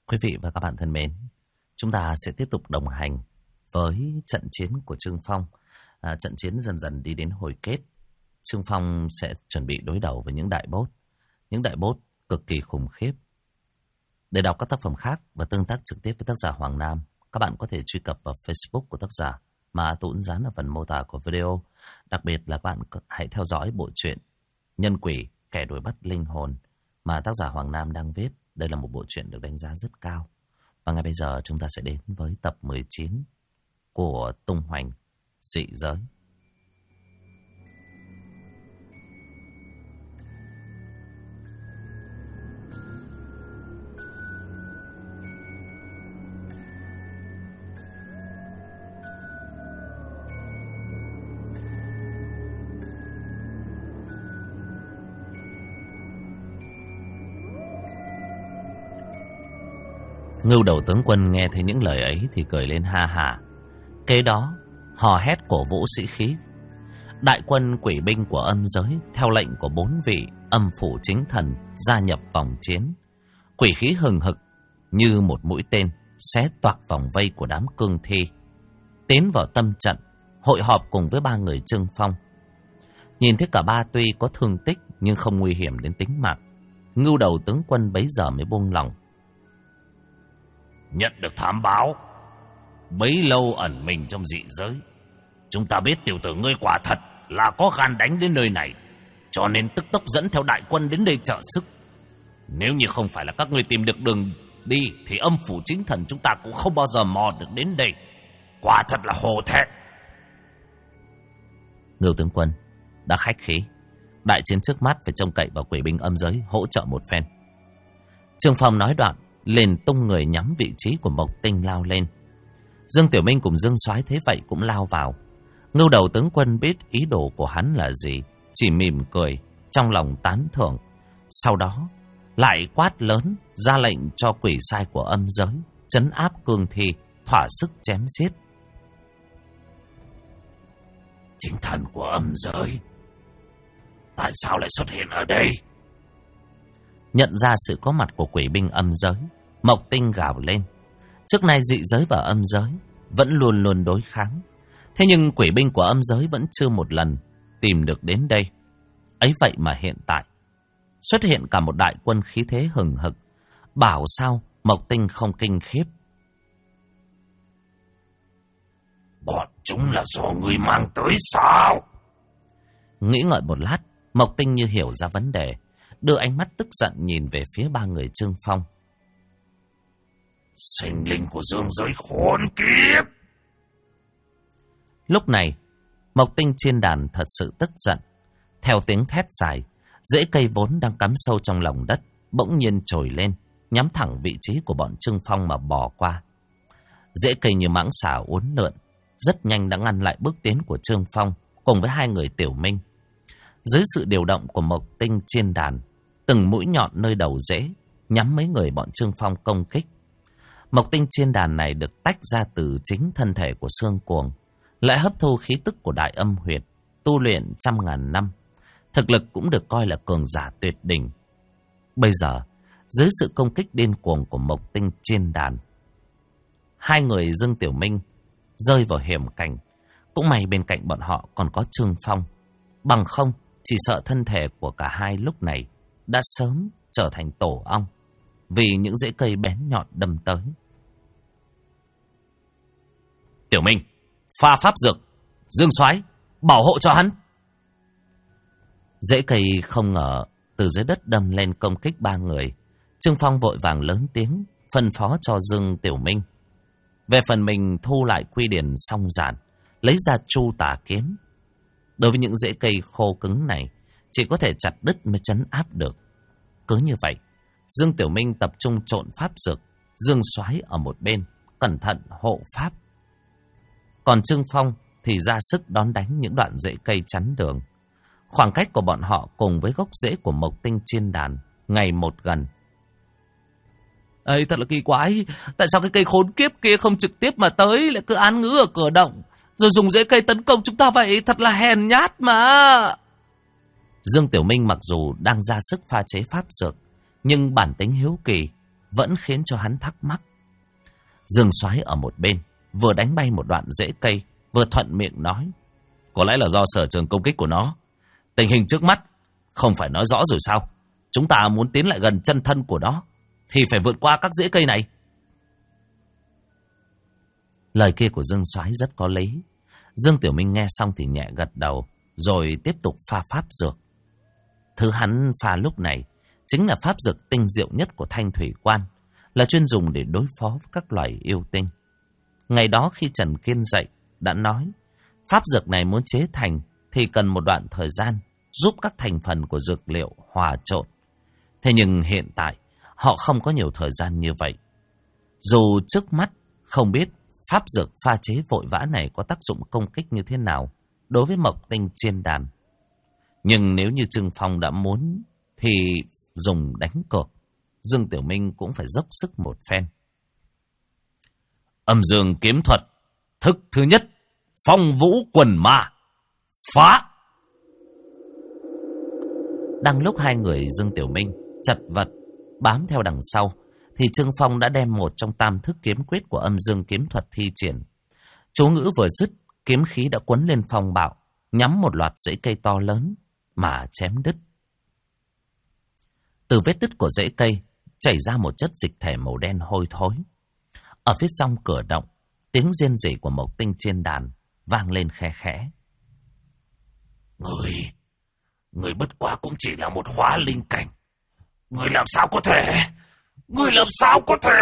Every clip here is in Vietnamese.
Quý vị và các bạn thân mến, chúng ta sẽ tiếp tục đồng hành với trận chiến của Trương Phong. Trận chiến dần dần đi đến hồi kết. Trương Phong sẽ chuẩn bị đối đầu với những đại bốt cực kỳ khủng khiếp. Để đọc các tác phẩm khác và tương tác trực tiếp với tác giả Hoàng Nam, các bạn có thể truy cập vào Facebook của tác giả mà tôi dán ở phần mô tả của video. Đặc biệt là các bạn hãy theo dõi bộ truyện Nhân Quỷ Kẻ Đuổi Bắt Linh Hồn mà tác giả Hoàng Nam đang viết. Đây là một bộ truyện được đánh giá rất cao. Và ngay bây giờ chúng ta sẽ đến với tập 19 của Tung Hoành Dị Giới. Ngưu Đầu tướng quân nghe thấy những lời ấy thì cười lên ha hả. Kế đó hò hét cổ vũ sĩ khí. Đại quân quỷ binh của âm giới theo lệnh của 4 vị âm phủ chính thần gia nhập vòng chiến. Quỷ khí hừng hực như một mũi tên xé toạc vòng vây của đám cương thi, tiến vào tâm trận, hội họp cùng với 3 người Trương Phong. Nhìn thấy cả ba tuy có thương tích nhưng không nguy hiểm đến tính mạng, Ngưu Đầu tướng quân bấy giờ mới buông lòng. Nhận được thám báo, bấy lâu ẩn mình trong dị giới, chúng ta biết tiểu tử ngươi quả thật là có gan đánh đến nơi này, cho nên tức tốc dẫn theo đại quân đến đây trợ sức. Nếu như không phải là các ngươi tìm được đường đi thì âm phủ chính thần chúng ta cũng không bao giờ mò được đến đây. Quả thật là hổ thẹn. Ngưu tướng quân đã khách khí, đại chiến trước mắt phải trông cậy vào quỷ binh âm giới hỗ trợ một phen. Trương Phong nói đoạn liền tung người nhắm vị trí của Mộc Tinh lao lên. Dương Tiểu Minh cùng Dương Soái thế vậy cũng lao vào. Ngưu Đầu tướng quân biết ý đồ của hắn là gì, chỉ mỉm cười, trong lòng tán thưởng. Sau đó lại quát lớn ra lệnh cho quỷ sai của âm giới trấn áp cương thi, thỏa sức chém giết. Chính thần của âm giới tại sao lại xuất hiện ở đây? Nhận ra sự có mặt của quỷ binh âm giới, Mộc Tinh gào lên. Trước nay dị giới và âm giới vẫn luôn luôn đối kháng. Thế nhưng quỷ binh của âm giới vẫn chưa một lần tìm được đến đây. Ấy vậy mà hiện tại xuất hiện cả một đại quân khí thế hừng hực. Bảo sao Mộc Tinh không kinh khiếp? Bọn chúng là do ngươi mang tới sao? Nghĩ ngợi một lát, Mộc Tinh như hiểu ra vấn đề, đưa ánh mắt tức giận nhìn về phía 3 người Trương Phong. Sinh linh của dương giới khốn kiếp! Lúc này, Mộc Tinh trên đàn thật sự tức giận. Theo tiếng thét dài, rễ cây vốn đang cắm sâu trong lòng đất bỗng nhiên trồi lên, nhắm thẳng vị trí của bọn Trương Phong mà bò qua. Rễ cây như mãng xà uốn lượn, rất nhanh đã ngăn lại bước tiến của Trương Phong cùng với 2 người Tiểu Minh. Dưới sự điều động của Mộc Tinh trên đàn, từng mũi nhọn nơi đầu rễ nhắm mấy người bọn Trương Phong công kích. Mộc Tinh trên đàn này được tách ra từ chính thân thể của Xương Cuồng, lại hấp thu khí tức của Đại Âm Huyệt, tu luyện 100.000 năm. Thực lực cũng được coi là cường giả tuyệt đỉnh. Bây giờ, dưới sự công kích điên cuồng của Mộc Tinh trên đàn, 2 người Dương Tiểu Minh rơi vào hiểm cảnh. Cũng may bên cạnh bọn họ còn có Trương Phong. Bằng không, chỉ sợ thân thể của cả hai lúc này đã sớm trở thành tổ ong vì những rễ cây bén nhọn đâm tới. Tiểu Minh, pha pháp dược, Dương Soái bảo hộ cho hắn. Rễ cây không ngờ từ dưới đất đâm lên công kích 3 người. Trương Phong vội vàng lớn tiếng phân phó cho Dương Tiểu Minh. Về phần mình thu lại quy điển song giản, lấy ra Chu Tà kiếm. Đối với những rễ cây khô cứng này, chỉ có thể chặt đứt mới trấn áp được. Cứ như vậy, Dương Tiểu Minh tập trung trộn pháp dược, Dương Soái ở một bên cẩn thận hộ pháp. Còn Trương Phong thì ra sức đón đánh những đoạn rễ cây chắn đường. Khoảng cách của bọn họ cùng với gốc rễ của Mộc Tinh trên đàn ngày một gần. Ê, thật là kỳ quái, tại sao cái cây khốn kiếp kia không trực tiếp mà tới, lại cứ án ngữ ở cửa động, rồi dùng rễ cây tấn công chúng ta vậy, thật là hèn nhát mà. Dương Tiểu Minh mặc dù đang ra sức pha chế pháp dược, nhưng bản tính hiếu kỳ vẫn khiến cho hắn thắc mắc. Dương Soái ở một bên, vừa đánh bay một đoạn rễ cây, vừa thuận miệng nói. Có lẽ là do sở trường công kích của nó. Tình hình trước mắt không phải nói rõ rồi sao? Chúng ta muốn tiến lại gần chân thân của nó thì phải vượt qua các rễ cây này. Lời kia của Dương Soái rất có lý. Dương Tiểu Minh nghe xong thì nhẹ gật đầu, rồi tiếp tục pha pháp dược. Thứ hắn pha lúc này chính là pháp dược tinh diệu nhất của Thanh Thủy Quan, là chuyên dùng để đối phó với các loài yêu tinh. Ngày đó khi Trần Kiên dạy đã nói, pháp dược này muốn chế thành thì cần một đoạn thời gian giúp các thành phần của dược liệu hòa trộn. Thế nhưng hiện tại họ không có nhiều thời gian như vậy. Dù trước mắt không biết pháp dược pha chế vội vã này có tác dụng công kích như thế nào đối với Mộc Tinh Chiên Đàn, nhưng nếu như Trương Phong đã muốn thì dùng đánh cược, Dương Tiểu Minh cũng phải dốc sức một phen. Âm dương kiếm thuật, thức thứ nhất, phong vũ quần ma, phá. Đang lúc hai người Dương Tiểu Minh chật vật bám theo đằng sau, thì Trương Phong đã đem một trong tam thức kiếm quyết của âm dương kiếm thuật thi triển. Chú ngữ vừa dứt, kiếm khí đã quấn lên phong bạo, nhắm một loạt rễ cây to lớn mà chém đứt. Từ vết đứt của rễ cây chảy ra một chất dịch thể màu đen hôi thối. Ở phía trong cửa động, tiếng rên rỉ của Mộc Tinh Chiên Đàn vang lên khe khẽ. Người bất quá cũng chỉ là một hóa linh cảnh. Người làm sao có thể? Người làm sao có thể?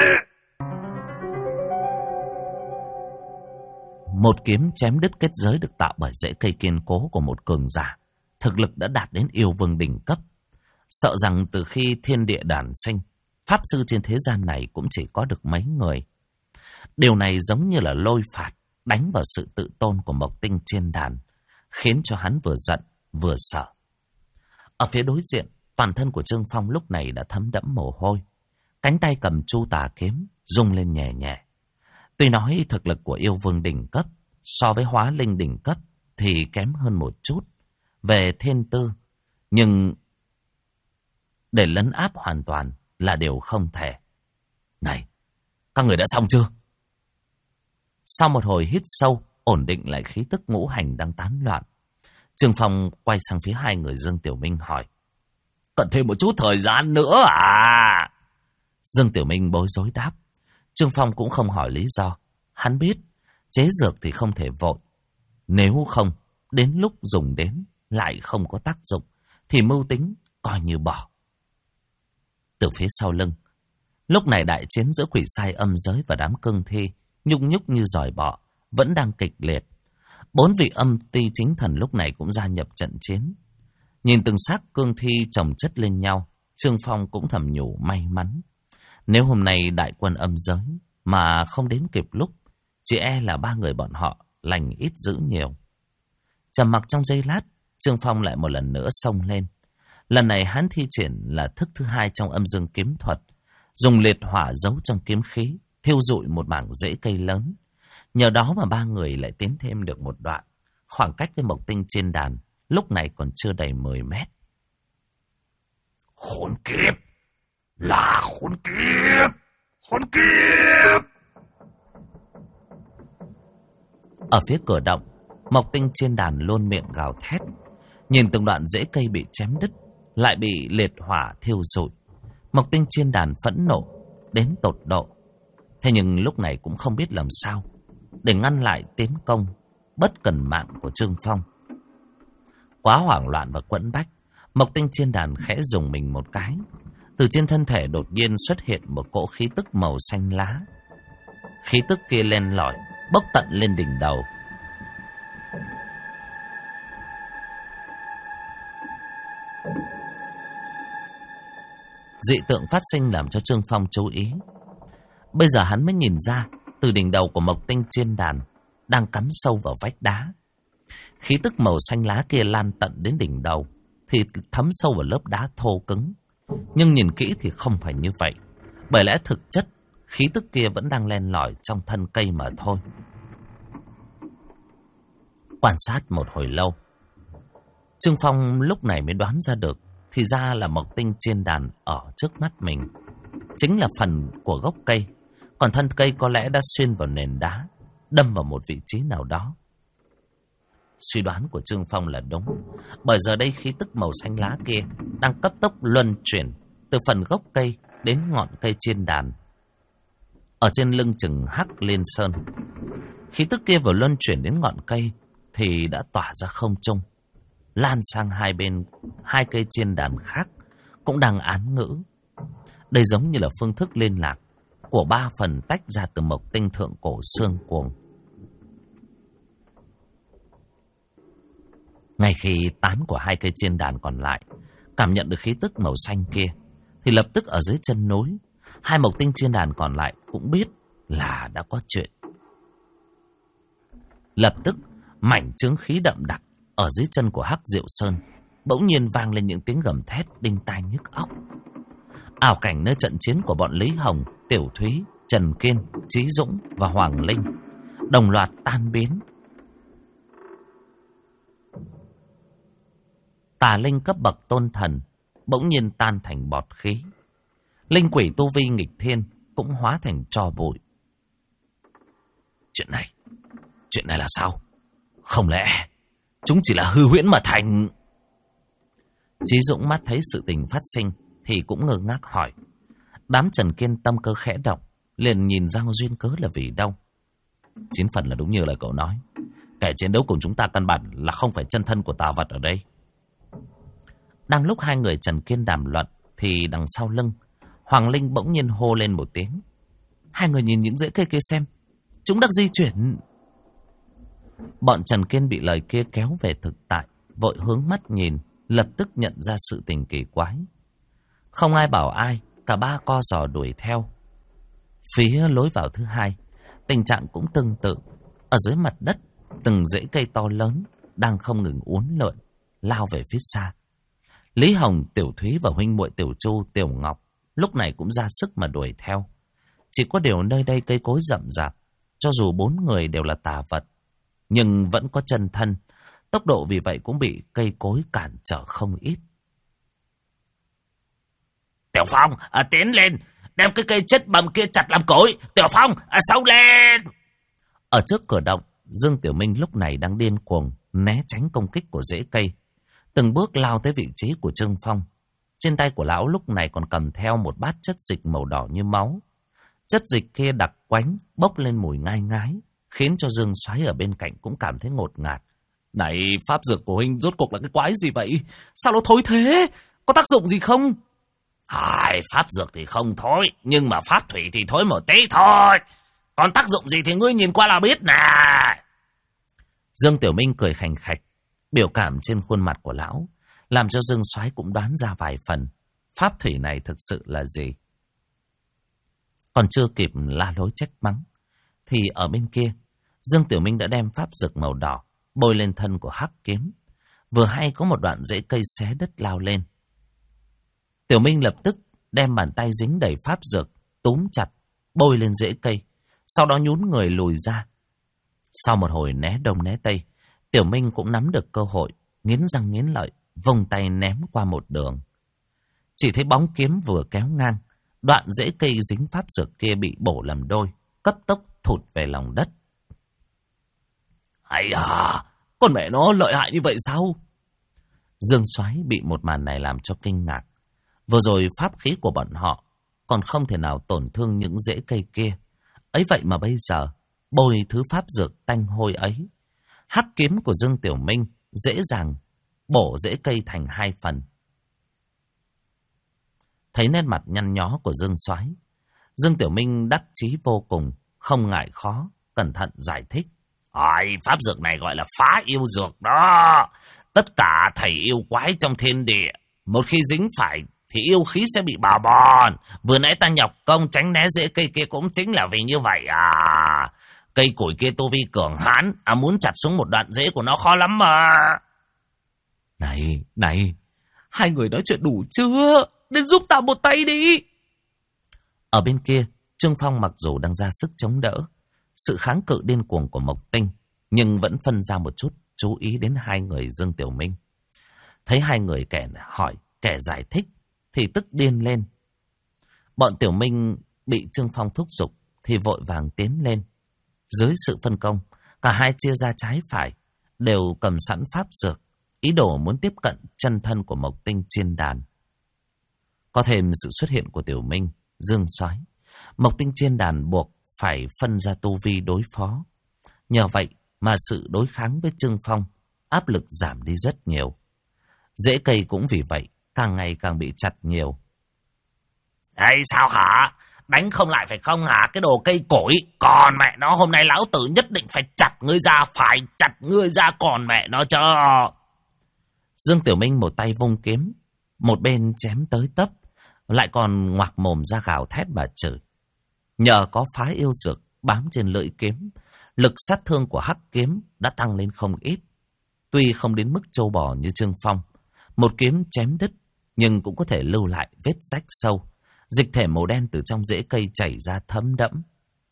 Một kiếm chém đứt kết giới được tạo bởi rễ cây kiên cố của một cường giả, thực lực đã đạt đến yêu vương đỉnh cấp. Sợ rằng từ khi thiên địa đản sinh, pháp sư trên thế gian này cũng chỉ có được mấy người. Điều này giống như là lôi phạt đánh vào sự tự tôn của Mộc Tinh Chiên Đàn, khiến cho hắn vừa giận vừa sợ. Ở phía đối diện, toàn thân của Trương Phong lúc này đã thấm đẫm mồ hôi. Cánh tay cầm chu tà kiếm rung lên nhẹ nhẹ. Tuy nói thực lực của yêu vương đỉnh cấp so với hóa linh đỉnh cấp thì kém hơn một chút về thiên tư, nhưng để lấn áp hoàn toàn là điều không thể. Này, các người đã xong chưa? Sau một hồi hít sâu, ổn định lại khí tức ngũ hành đang tán loạn, Trương Phong quay sang phía hai người Dương Tiểu Minh hỏi. Cần thêm một chút thời gian nữa à? Dương Tiểu Minh bối rối đáp. Trương Phong cũng không hỏi lý do. Hắn biết chế dược thì không thể vội. Nếu không, đến lúc dùng đến lại không có tác dụng thì mưu tính coi như bỏ. Từ phía sau lưng, lúc này đại chiến giữa quỷ sai âm giới và đám cương thi nhúc nhúc như giòi bọ vẫn đang kịch liệt. 4 vị âm ti chính thần lúc này cũng gia nhập trận chiến. Nhìn từng xác cương thi chồng chất lên nhau, Trương Phong cũng thầm nhủ may mắn. Nếu hôm nay đại quân âm giới mà không đến kịp lúc, chỉ e là 3 người bọn họ lành ít dữ nhiều. Trầm mặc trong giây lát, Trương Phong lại một lần nữa xông lên. Lần này hắn thi triển là thức thứ 2 trong âm dương kiếm thuật, dùng liệt hỏa giấu trong kiếm khí, thiêu rụi một mảng rễ cây lớn. Nhờ đó mà 3 người lại tiến thêm được một đoạn. Khoảng cách với Mộc Tinh Chiên Đàn lúc này còn chưa đầy 10 mét. Khốn kiếp! Là khốn kiếp! Khốn kiếp! Ở phía cửa động, Mộc Tinh Chiên Đàn luôn miệng gào thét. Nhìn từng đoạn rễ cây bị chém đứt, lại bị liệt hỏa thiêu rụi, Mộc Tinh Chiên Đàn phẫn nộ đến tột độ. Thế nhưng lúc này cũng không biết làm sao để ngăn lại tiến công bất cần mạng của Trương Phong. Quá hoảng loạn và quẫn bách, Mộc Tinh Chiên Đàn khẽ dùng mình một cái. Từ trên thân thể đột nhiên xuất hiện một cỗ khí tức màu xanh lá. Khí tức kia len lỏi, bốc tận lên đỉnh đầu. Dị tượng phát sinh làm cho Trương Phong chú ý. Bây giờ hắn mới nhìn ra, từ đỉnh đầu của Mộc Tinh Chiên Đàn đang cắm sâu vào vách đá. Khí tức màu xanh lá kia lan tận đến đỉnh đầu thì thấm sâu vào lớp đá thô cứng. Nhưng nhìn kỹ thì không phải như vậy, bởi lẽ thực chất khí tức kia vẫn đang len lỏi trong thân cây mà thôi. Quan sát một hồi lâu, Trương Phong lúc này mới đoán ra được, thì ra là Mộc Tinh Chiên Đàn ở trước mắt mình. chính là phần của gốc cây. Còn thân cây có lẽ đã xuyên vào nền đá, đâm vào một vị trí nào đó. Suy đoán của Trương Phong là đúng, bởi giờ đây khí tức màu xanh lá kia đang cấp tốc luân chuyển từ phần gốc cây đến ngọn cây trên đàn. Ở trên lưng chừng Hắc Liên Sơn, khí tức kia vừa luân chuyển đến ngọn cây thì đã tỏa ra không trung, lan sang hai bên. Hai cây trên đàn khác cũng đang án ngữ. Đây giống như là phương thức liên lạc của 3 phần tách ra từ mộc tinh thượng cổ xương cuồng. Ngay khi tán của hai cây trên đàn còn lại cảm nhận được khí tức màu xanh kia, thì lập tức ở dưới chân núi, hai mộc tinh trên đàn còn lại cũng biết là đã có chuyện. Lập tức mảnh chướng khí đậm đặc ở dưới chân của Hắc Diệu Sơn bỗng nhiên vang lên những tiếng gầm thét đinh tai nhức óc. Ảo cảnh nơi trận chiến của bọn Lý Hồng, Tiểu Thúy, Trần Kiên, Chí Dũng và Hoàng Linh đồng loạt tan biến. Tà linh cấp bậc tôn thần bỗng nhiên tan thành bọt khí. Linh quỷ tu vi nghịch thiên cũng hóa thành tro bụi. Chuyện này là sao? Không lẽ chúng chỉ là hư huyễn mà thành? Chí Dũng mắt thấy sự tình phát sinh thì cũng ngơ ngác hỏi. Đám Trần Kiên tâm cơ khẽ động, liền nhìn ra duyên cớ là vì đâu. 9 phần là đúng như lời cậu nói, kẻ chiến đấu cùng chúng ta căn bản là không phải chân thân của tà vật ở đây. Đang lúc hai người Trần Kiên đàm luận thì đằng sau lưng Hoàng Linh bỗng nhiên hô lên một tiếng. Hai người nhìn những rễ cây kia xem, chúng đang di chuyển. Bọn Trần Kiên bị lời kia kéo về thực tại, vội hướng mắt nhìn, lập tức nhận ra sự tình kỳ quái. Không ai bảo ai, cả ba co giò đuổi theo. Phía lối vào thứ hai, tình trạng cũng tương tự. Ở dưới mặt đất, từng rễ cây to lớn đang không ngừng uốn lượn, lao về phía xa. Lý Hồng, Tiểu Thúy và huynh muội Tiểu Chu, Tiểu Ngọc lúc này cũng ra sức mà đuổi theo. Chỉ có điều nơi đây cây cối rậm rạp, cho dù 4 người đều là tà vật, nhưng vẫn có chân thân, tốc độ vì vậy cũng bị cây cối cản trở không ít. Tiểu Phong, tiến lên, đem cái cây chết bầm kia chặt làm cối. Tiểu Phong, xông lên. Ở trước cửa động, Dương Tiểu Minh lúc này đang điên cuồng né tránh công kích của rễ cây, từng bước lao tới vị trí của Trương Phong. Trên tay của lão lúc này còn cầm theo một bát chất dịch màu đỏ như máu. Chất dịch kia đặc quánh, bốc lên mùi ngai ngái, khiến cho Dương Soái ở bên cạnh cũng cảm thấy ngột ngạt. Này, pháp dược của huynh rốt cuộc là cái quái gì vậy? Sao nó thối thế? Có tác dụng gì không? Pháp dược thì không thối, nhưng mà pháp thủy thì thối một tí thôi. Còn tác dụng gì thì ngươi nhìn qua là biết nè. Dương Tiểu Minh cười khành khạch, biểu cảm trên khuôn mặt của lão làm cho Dương Soái cũng đoán ra vài phần pháp thủy này thực sự là gì. Còn chưa kịp la lối trách mắng thì ở bên kia Dương Tiểu Minh đã đem pháp dược màu đỏ bôi lên thân của Hắc Kiếm. Vừa hay có một đoạn rễ cây xé đất lao lên. Tiểu Minh lập tức đem bàn tay dính đầy pháp dược túm chặt bôi lên rễ cây, sau đó nhún người lùi ra. Sau một hồi né đông né tây, Tiểu Minh cũng nắm được cơ hội, nghiến răng nghiến lợi, vung tay ném qua một đường. Chỉ thấy bóng kiếm vừa kéo ngang, đoạn rễ cây dính pháp dược kia bị bổ làm đôi, cấp tốc thụt về lòng đất. Hay à, con mẹ nó lợi hại như vậy sao? Dương Soái bị một màn này làm cho kinh ngạc. Vừa rồi pháp khí của bọn họ còn không thể nào tổn thương những rễ cây kia, ấy vậy mà bây giờ bôi thứ pháp dược tanh hôi ấy, Hắc kiếm của Dương Tiểu Minh dễ dàng bổ rễ cây thành 2 phần. Thấy nét mặt nhăn nhó của Dương Soái, Dương Tiểu Minh đắc chí vô cùng, không ngại khó, cẩn thận giải thích. Pháp dược này gọi là phá yêu dược đó. Tất cả thầy yêu quái trong thiên địa, một khi dính phải thì yêu khí sẽ bị bào mòn. Vừa nãy ta nhọc công tránh né rễ cây kia cũng chính là vì như vậy à. Cây củi kia tu vi cường hãn, muốn chặt xuống một đoạn rễ của nó khó lắm mà. Này, hai người nói chuyện đủ chưa? Đến giúp ta một tay đi. Ở bên kia, Trương Phong mặc dù đang ra sức chống đỡ sự kháng cự điên cuồng của Mộc Tinh, nhưng vẫn phân ra một chút chú ý đến hai người Dương Tiểu Minh. Thấy hai người kẻ hỏi, kẻ giải thích, thì tức điên lên. Bọn Tiểu Minh bị Trương Phong thúc giục thì vội vàng tiến lên. Dưới sự phân công, cả hai chia ra trái phải, đều cầm sẵn pháp dược, ý đồ muốn tiếp cận chân thân của Mộc Tinh Chiên Đàn. Có thêm sự xuất hiện của Tiểu Minh, Dương Soái, Mộc Tinh Chiên Đàn buộc phải phân ra tu vi đối phó. Nhờ vậy mà sự đối kháng với Trương Phong áp lực giảm đi rất nhiều. Rễ cây cũng vì vậy càng ngày càng bị chặt nhiều. Đây sao hả? Đánh không lại phải không hả? Cái đồ cây cối. Còn mẹ nó, hôm nay lão tử nhất định phải chặt ngươi ra. Phải chặt ngươi ra còn mẹ nó cho. Dương Tiểu Minh một tay vung kiếm, một bên chém tới tấp, lại còn ngoạc mồm ra gào thét bà chửi. Nhờ có phá yêu dược bám trên lưỡi kiếm, lực sát thương của hắc kiếm đã tăng lên không ít. Tuy không đến mức trâu bò như Trương Phong, một kiếm chém đứt, nhưng cũng có thể lưu lại vết rách sâu. Dịch thể màu đen từ trong rễ cây chảy ra thấm đẫm.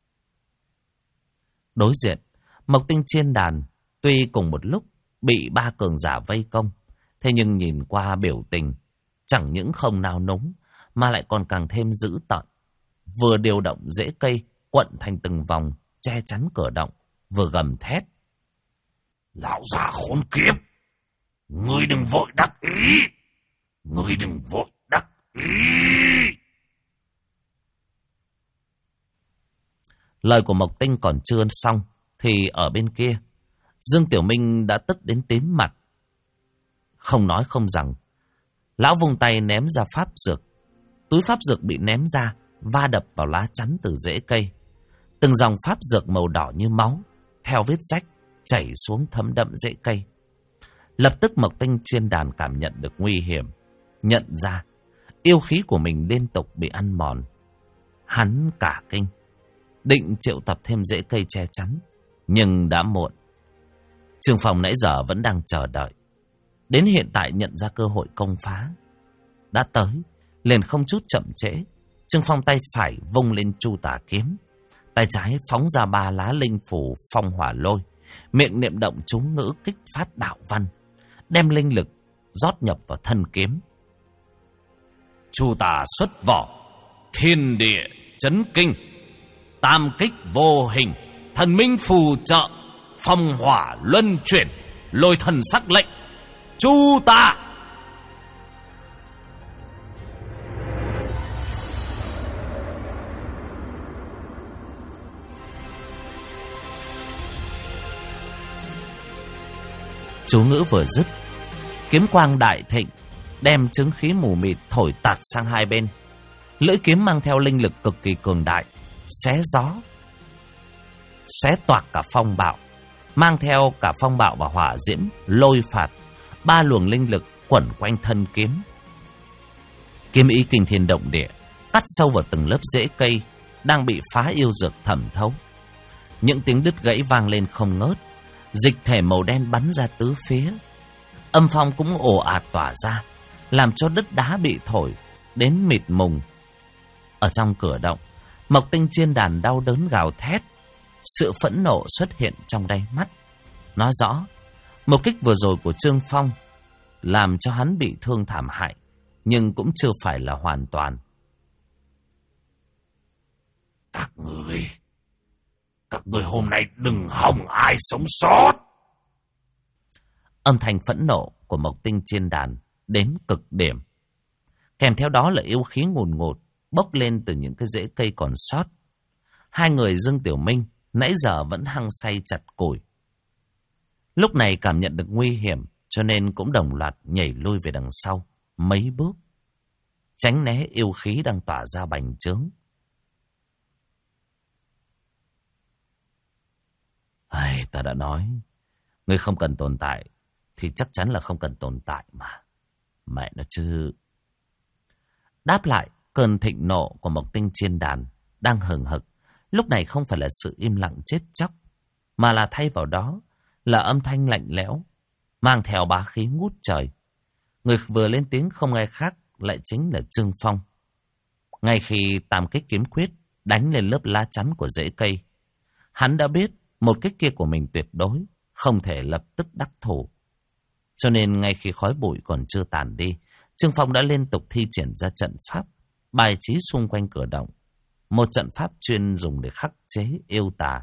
Đối diện, Mộc Tinh Chiên Đàn tuy cùng một lúc bị ba cường giả vây công, thế nhưng nhìn qua biểu tình, chẳng những không nao núng, mà lại còn càng thêm dữ tợn. Vừa điều động rễ cây quận thành từng vòng, che chắn cửa động, vừa gầm thét. Lão già khốn kiếp! Ngươi đừng vội đắc ý! Ngươi đừng vội đắc ý! Lời của Mộc Tinh còn chưa xong, thì ở bên kia, Dương Tiểu Minh đã tức đến tím mặt. Không nói không rằng, lão vung tay ném ra pháp dược. Túi pháp dược bị ném ra, va đập vào lá chắn từ rễ cây. Từng dòng pháp dược màu đỏ như máu, theo vết rách, chảy xuống thấm đẫm rễ cây. Lập tức Mộc Tinh Chiên Đàn cảm nhận được nguy hiểm, nhận ra yêu khí của mình liên tục bị ăn mòn. Hắn cả kinh, định triệu tập thêm rễ cây che chắn, nhưng đã muộn. Trương Phong nãy giờ vẫn đang chờ đợi, đến hiện tại nhận ra cơ hội công phá đã tới, liền không chút chậm trễ. Trương Phong tay phải vung lên Chu Tả kiếm, tay trái phóng ra 3 lá linh phủ phong hỏa lôi, miệng niệm động chú ngữ kích phát đạo văn, đem linh lực rót nhập vào thân kiếm. Chu Tả xuất vỏ, thiên địa chấn kinh, tam kích vô hình, thần minh phù trợ, phong hỏa luân chuyển, lôi thần sắc lệnh. Chu Tả! Chú ngữ vừa dứt, kiếm quang đại thịnh, đem chứng khí mù mịt thổi tạt sang hai bên. Lưỡi kiếm mang theo linh lực cực kỳ cường đại, xé gió, xé toạc cả phong bạo, mang theo cả phong bạo và hỏa diễm, lôi phạt. 3 luồng linh lực quẩn quanh thân kiếm. Kiếm ý kinh thiên động địa, cắt sâu vào từng lớp rễ cây đang bị phá yêu dược thẩm thấu. Những tiếng đứt gãy vang lên không ngớt, dịch thể màu đen bắn ra tứ phía. Âm phong cũng ồ ạt tỏa ra, làm cho đất đá bị thổi đến mịt mùng. Ở trong cửa động, Mộc Tinh Chiên Đàn đau đớn gào thét. Sự phẫn nộ xuất hiện trong đáy mắt, nói rõ một kích vừa rồi của Trương Phong làm cho hắn bị thương thảm hại, nhưng cũng chưa phải là hoàn toàn. Các người hôm nay đừng hòng ai sống sót. Âm thanh phẫn nộ của Mộc Tinh Chiên Đàn đến cực điểm, kèm theo đó là yêu khí ngùn ngụt bốc lên từ những cái rễ cây còn sót. Hai người Dương Tiểu Minh nãy giờ vẫn hăng say chặt củi, lúc này cảm nhận được nguy hiểm, cho nên cũng đồng loạt nhảy lui về đằng sau mấy bước, tránh né yêu khí đang tỏa ra bành trướng. Ai, ta đã nói, ngươi không cần tồn tại thì chắc chắn là không cần tồn tại mà. Mẹ nó chứ. Đáp lại cơn thịnh nộ của Mộc Tinh Chiên Đàn đang hừng hực, lúc này không phải là sự im lặng chết chóc, mà là thay vào đó là âm thanh lạnh lẽo, mang theo bá khí ngút trời. Người vừa lên tiếng không ai khác lại chính là Trương Phong. Ngay khi tam kích kiếm quyết đánh lên lớp lá chắn của rễ cây, hắn đã biết một kích kia của mình tuyệt đối không thể lập tức đắc thủ. Cho nên ngay khi khói bụi còn chưa tàn đi, Trương Phong đã liên tục thi triển ra trận pháp, bài trí xung quanh cửa động. Một trận pháp chuyên dùng để khắc chế yêu tà.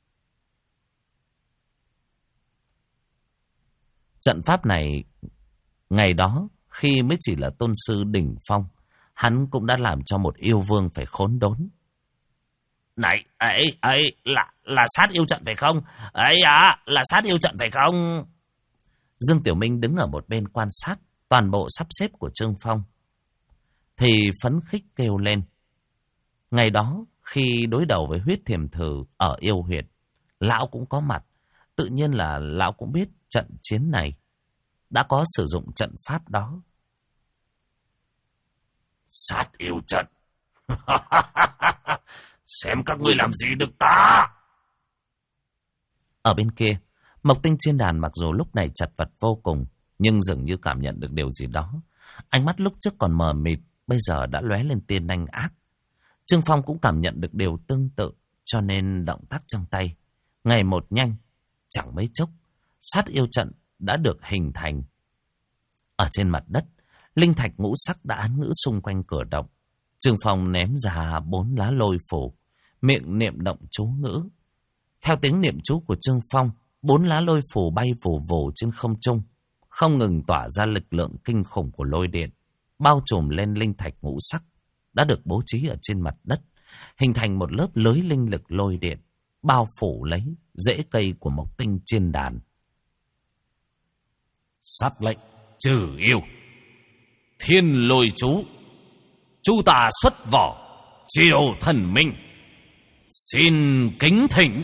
Trận pháp này, ngày đó, khi mới chỉ là tôn sư đỉnh phong, hắn cũng đã làm cho một yêu vương phải khốn đốn. Này, ấy, là sát yêu trận phải không? Ấy là sát yêu trận phải không? Dương Tiểu Minh đứng ở một bên quan sát toàn bộ sắp xếp của Trương Phong. Thì phấn khích kêu lên. Ngày đó, khi đối đầu với huyết thiềm thử ở yêu huyệt, lão cũng có mặt. Tự nhiên là lão cũng biết trận chiến này đã có sử dụng trận pháp đó. Sát yêu trận. Xem các ngươi làm gì được ta. Ở bên kia, Mộc Tinh trên đàn mặc dù lúc này chật vật vô cùng, nhưng dường như cảm nhận được điều gì đó. Ánh mắt lúc trước còn mờ mịt, bây giờ đã lóe lên tia nhanh ác. Trương Phong cũng cảm nhận được điều tương tự, cho nên động tác trong tay ngày một nhanh. Chẳng mấy chốc, sát yêu trận đã được hình thành. Ở trên mặt đất, linh thạch ngũ sắc đã án ngữ xung quanh cửa động. Trương Phong ném ra 4 lá lôi phù, miệng niệm động chú ngữ. Theo tiếng niệm chú của Trương Phong, 4 lá lôi phù bay vù vù trên không trung, không ngừng tỏa ra lực lượng kinh khủng của lôi điện, bao trùm lên linh thạch ngũ sắc đã được bố trí ở trên mặt đất, hình thành một lớp lưới linh lực lôi điện, bao phủ lấy rễ cây của Mộc Tinh trên đàn. Sát lệnh trừ yêu, thiên lôi chú, chu tà xuất vỏ, triều thần minh, xin kính thỉnh.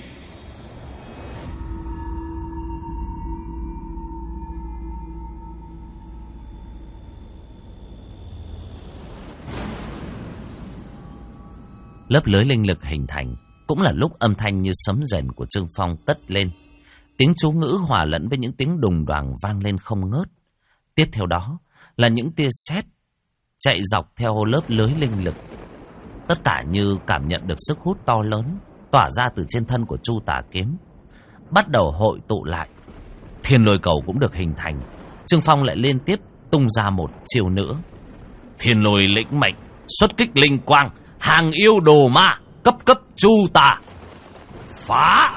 Lớp lưới linh lực hình thành, cũng là lúc âm thanh như sấm rền của Trương Phong cất lên. Tiếng chú ngữ hòa lẫn với những tiếng đùng đoàng vang lên không ngớt. Tiếp theo đó là những tia sét chạy dọc theo lớp lưới linh lực. Tất cả như cảm nhận được sức hút to lớn tỏa ra từ trên thân của Chu Tà Kiếm, bắt đầu hội tụ lại. Thiên lôi cầu cũng được hình thành. Trương Phong lại liên tiếp tung ra một chiêu nữa. Thiên lôi lĩnh mệnh, xuất kích linh quang, hàng yêu đồ ma, cấp Chu Tà, phá.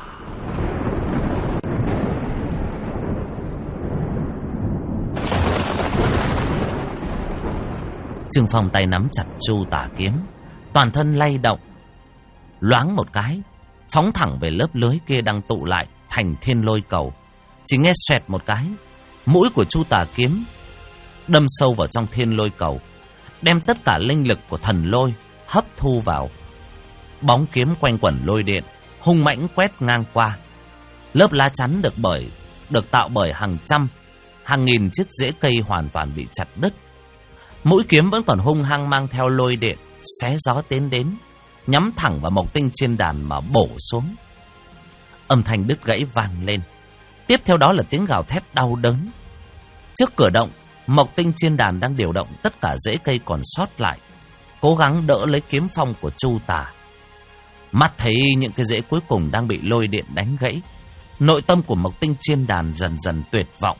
Trương Phong tay nắm chặt Chu Tà Kiếm, toàn thân lay động, loáng một cái, phóng thẳng về lớp lưới kia đang tụ lại thành thiên lôi cầu. Chỉ nghe xoẹt một cái, mũi của Chu Tà Kiếm đâm sâu vào trong thiên lôi cầu, đem tất cả linh lực của thần lôi hấp thu vào. Bóng kiếm quanh quẩn lôi điện, hung mãnh quét ngang qua. Lớp lá chắn được tạo bởi hàng trăm, hàng nghìn chiếc rễ cây hoàn toàn bị chặt đứt. Mũi kiếm vẫn còn hung hăng mang theo lôi điện, xé gió tiến đến, nhắm thẳng vào Mộc Tinh trên đàn mà bổ xuống. Âm thanh đứt gãy vang lên. Tiếp theo đó là tiếng gào thét đau đớn. Trước cửa động, Mộc Tinh trên đàn đang điều động tất cả rễ cây còn sót lại, cố gắng đỡ lấy kiếm phong của Chu Tà. Mắt thấy những cái rễ cuối cùng đang bị lôi điện đánh gãy, nội tâm của Mộc Tinh trên đàn dần dần tuyệt vọng.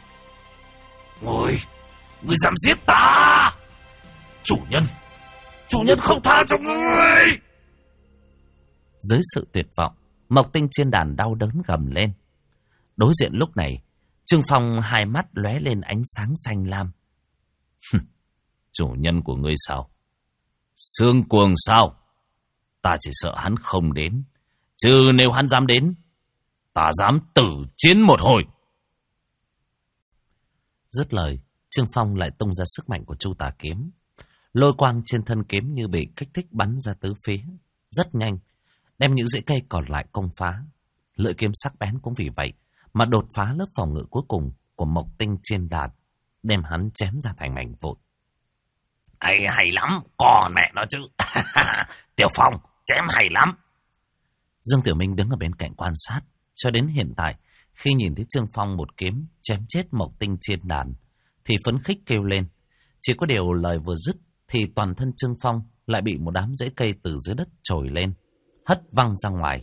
Ngươi dám giết ta! Chủ nhân không tha cho ngươi! Dưới sự tuyệt vọng, Mộc Tinh trên đàn đau đớn gầm lên. Đối diện lúc này, Trương Phong hai mắt lóe lên ánh sáng xanh lam. Chủ nhân của ngươi sao? Sương Cuồng sao? Ta chỉ sợ hắn không đến, chứ nếu hắn dám đến, ta dám tử chiến một hồi. Dứt lời, Trương Phong lại tung ra sức mạnh của Chu Tà Kiếm. Lôi quang trên thân kiếm như bị kích thích bắn ra tứ phía, rất nhanh, đem những rễ cây còn lại công phá. Lưỡi kiếm sắc bén cũng vì vậy mà đột phá lớp phòng ngự cuối cùng của Mộc Tinh trên đàn, đem hắn chém ra thành mảnh vụn. Hay lắm, còn mẹ nó chứ. Tiểu Phong, chém hay lắm. Dương Tiểu Minh đứng ở bên cạnh quan sát. Cho đến hiện tại, khi nhìn thấy Trương Phong một kiếm chém chết Mộc Tinh trên đàn, thì phấn khích kêu lên. Chỉ có điều lời vừa dứt thì toàn thân Trương Phong lại bị một đám rễ cây từ dưới đất trồi lên, hất văng ra ngoài.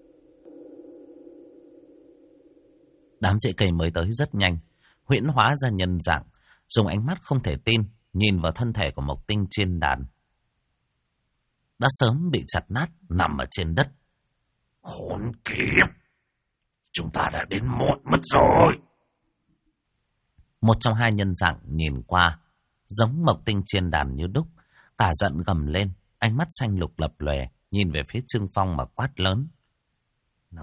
Đám rễ cây mới tới rất nhanh, huyễn hóa ra nhân dạng, dùng ánh mắt không thể tin nhìn vào thân thể của Mộc Tinh trên đàn. đã sớm bị chặt nát nằm ở trên đất. Khốn kiếp! Chúng ta đã đến muộn mất rồi. Một trong hai nhân dạng nhìn qua, giống Mộc Tinh trên đàn như đúc, cả giận gầm lên, ánh mắt xanh lục lập lòe, nhìn về phía Trương Phong mà quát lớn. Là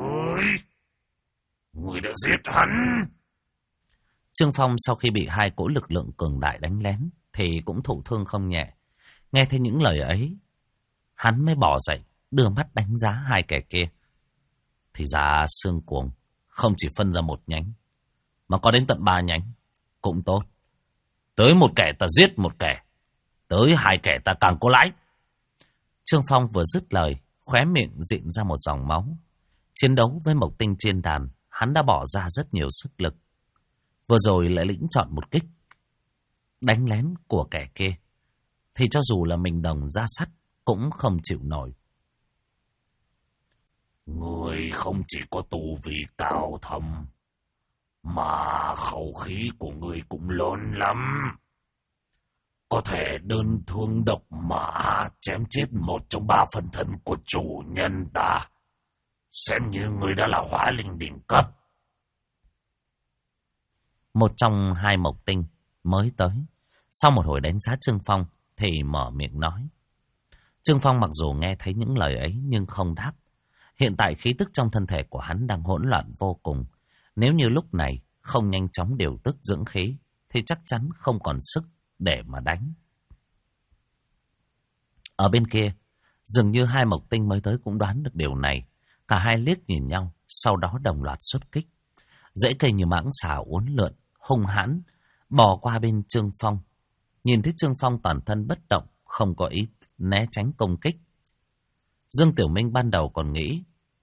ngươi đã giết hắn. Trương Phong sau khi bị hai cỗ lực lượng cường đại đánh lén thì cũng thụ thương không nhẹ. Nghe thấy những lời ấy, hắn mới bỏ dậy, đưa mắt đánh giá hai kẻ kia. Thì ra xương cuồng không chỉ phân ra một nhánh, mà có đến tận 3 nhánh. Cũng tốt. Tới một kẻ ta giết một kẻ, tới hai kẻ ta càng có lãi. Trương Phong vừa dứt lời, khóe miệng rịn ra một dòng máu. Chiến đấu với Mộc Tinh trên đàn, hắn đã bỏ ra rất nhiều sức lực. Vừa rồi lại lĩnh chọn một kích đánh lén của kẻ kia, thì cho dù là mình đồng ra sắt cũng không chịu nổi. Người không chỉ có tu vi cao thâm, mà khẩu khí của người cũng lớn lắm. Có thể đơn thương độc mã chém chết một trong 3 phần thân của chủ nhân ta, xem như người đã là hóa linh đỉnh cấp. Một trong hai Mộc Tinh mới tới, sau một hồi đánh giá Trương Phong thì mở miệng nói. Trương Phong mặc dù nghe thấy những lời ấy nhưng không đáp. Hiện tại khí tức trong thân thể của hắn đang hỗn loạn vô cùng. Nếu như lúc này không nhanh chóng điều tức dưỡng khí thì chắc chắn không còn sức để mà đánh. Ở bên kia, dường như hai Mộc Tinh mới tới cũng đoán được điều này. Cả hai liếc nhìn nhau, sau đó đồng loạt xuất kích. Rễ cây như mãng xà uốn lượn, hung hãn, bò qua bên Trương Phong. Nhìn thấy Trương Phong toàn thân bất động, không có ý né tránh công kích. Dương Tiểu Minh ban đầu còn nghĩ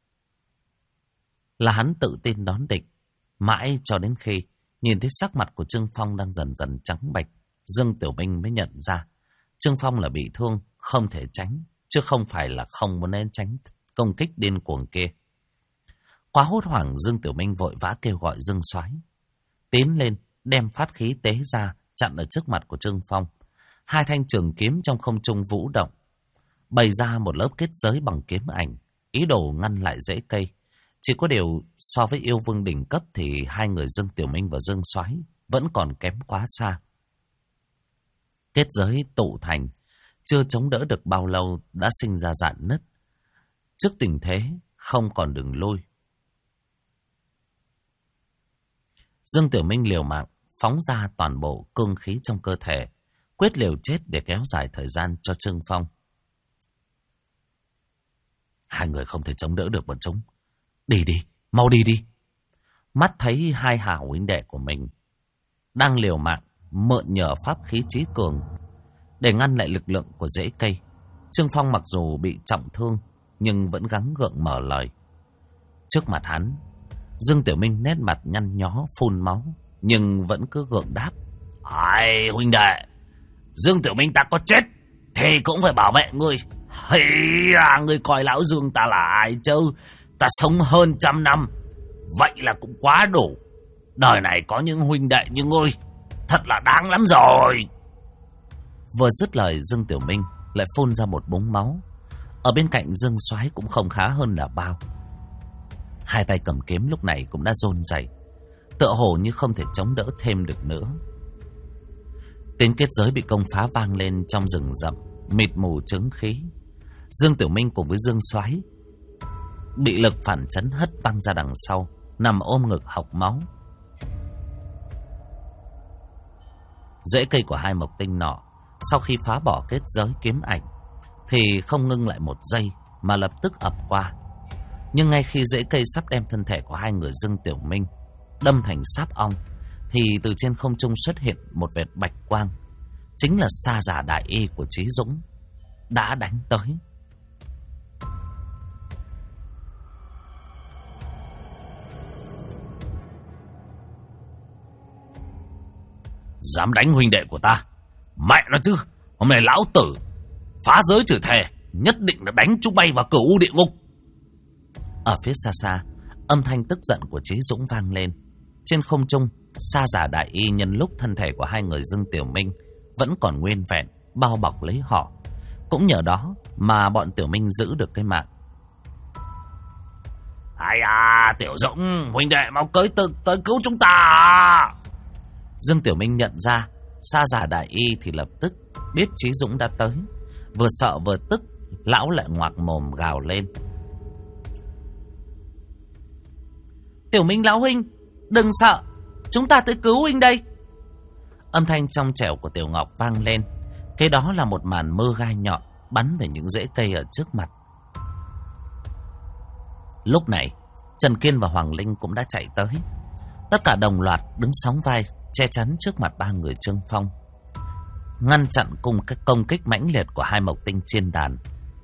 là hắn tự tin đón địch. Mãi cho đến khi nhìn thấy sắc mặt của Trương Phong đang dần dần trắng bệch, Dương Tiểu Minh mới nhận ra Trương Phong là bị thương, không thể tránh, chứ không phải là không muốn né tránh công kích điên cuồng kia. Quá hốt hoảng, Dương Tiểu Minh vội vã kêu gọi Dương Soái tiến lên, đem phát khí tế ra chặn ở trước mặt của Trương Phong. Hai thanh trường kiếm trong không trung vũ động, bày ra một lớp kết giới bằng kiếm ảnh, ý đồ ngăn lại rễ cây. Chỉ có điều so với yêu vương đỉnh cấp thì hai người Dương Tiểu Minh và Dương Soái vẫn còn kém quá xa. Kết giới tụ thành, chưa chống đỡ được bao lâu đã sinh ra rạn nứt. Trước tình thế không còn đường lui, Dương Tiểu Minh liều mạng phóng ra toàn bộ cương khí trong cơ thể, quyết liều chết để kéo dài thời gian cho Trương Phong. Hai người không thể chống đỡ được bọn chúng. Đi đi, mau đi đi. Mắt thấy hai hảo huynh đệ của mình đang liều mạng mượn nhờ pháp khí trí cường để ngăn lại lực lượng của rễ cây, Trương Phong mặc dù bị trọng thương nhưng vẫn gắng gượng mở lời. Trước mặt hắn, Dương Tiểu Minh nét mặt nhăn nhó phun máu, nhưng vẫn cứ gượng đáp. Hai huynh đệ, Dương Tiểu Minh ta có chết thì cũng phải bảo vệ ngươi. Hay à, ngươi coi lão Dương ta là ai chứ? Ta sống hơn 100 năm, vậy là cũng quá đủ. Đời này có những huynh đệ như ngươi, thật là đáng lắm rồi. Vừa dứt lời, Dương Tiểu Minh lại phun ra một búng máu. Ở bên cạnh Dương Soái cũng không khá hơn là bao. Hai tay cầm kiếm lúc này cũng đã run rẩy, tựa hồ như không thể chống đỡ thêm được nữa. Tiếng kết giới bị công phá vang lên trong rừng rậm, mịt mù chứng khí. Dương Tiểu Minh cùng với Dương Soái bị lực phản chấn hất văng ra đằng sau, nằm ôm ngực hộc máu. Rễ cây của hai Mộc Tinh nọ sau khi phá bỏ kết giới kiếm ảnh thì không ngưng lại một giây mà lập tức ập qua. Nhưng ngay khi rễ cây sắp đem thân thể của hai người Dương Tiểu Minh đâm thành sáp ong, thì từ trên không trung xuất hiện một vệt bạch quang. Chính là Sa Giả Đại Y của Chí Dũng đã đánh tới. Dám đánh huynh đệ của ta, mẹ nó chứ. Hôm nay lão tử phá giới trừ thề, nhất định là đánh chúng bay vào cửu địa ngục. Ở phía xa xa, âm thanh tức giận của Chí Dũng vang lên. Trên không trung, Sa Giả Đại Y nhân lúc thân thể của hai người Dương Tiểu Minh vẫn còn nguyên vẹn, bao bọc lấy họ, Cũng nhờ đó mà bọn Tiểu Minh giữ được cái mạng. Ai à, Tiểu Dũng, huynh đệ mau tới cứu chúng ta. Dương Tiểu Minh nhận ra Sa Giả Đại Y thì lập tức biết Chí Dũng đã tới. Vừa sợ vừa tức, lão lại ngoạc mồm gào lên. Tiểu Minh lão huynh, đừng sợ, chúng ta tới cứu huynh đây. Âm thanh trong trẻo của Tiểu Ngọc vang lên. Cái đó là một màn mưa gai nhọn bắn về những rễ cây ở trước mặt. Lúc này Trần Kiên và Hoàng Linh cũng đã chạy tới. Tất cả đồng loạt đứng sóng vai che chắn trước mặt ba người Trương Phong, ngăn chặn cùng các công kích mãnh liệt của hai mộc tinh trên đàn.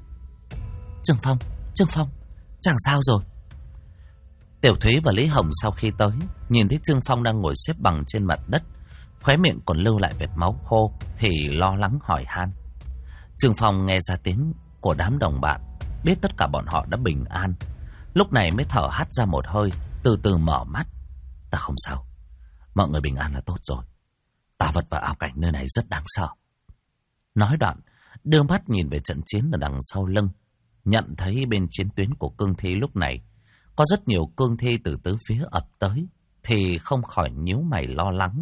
Trương Phong, chẳng sao rồi? Tiểu Thúy và Lý Hồng sau khi tới, nhìn thấy Trương Phong đang ngồi xếp bằng trên mặt đất, khóe miệng còn lưu lại vệt máu khô, thì lo lắng hỏi han. Trương Phong nghe ra tiếng của đám đồng bạn, biết tất cả bọn họ đã bình an, lúc này mới thở hắt ra một hơi, từ từ mở mắt. Ta không sao, mọi người bình an là tốt rồi. Tà vật và ảo cảnh nơi này rất đáng sợ. Nói đoạn, đưa mắt nhìn về trận chiến ở đằng sau lưng, nhận thấy bên chiến tuyến của cương thi lúc này có rất nhiều cương thi từ tứ phía ập tới, thì không khỏi nhíu mày lo lắng.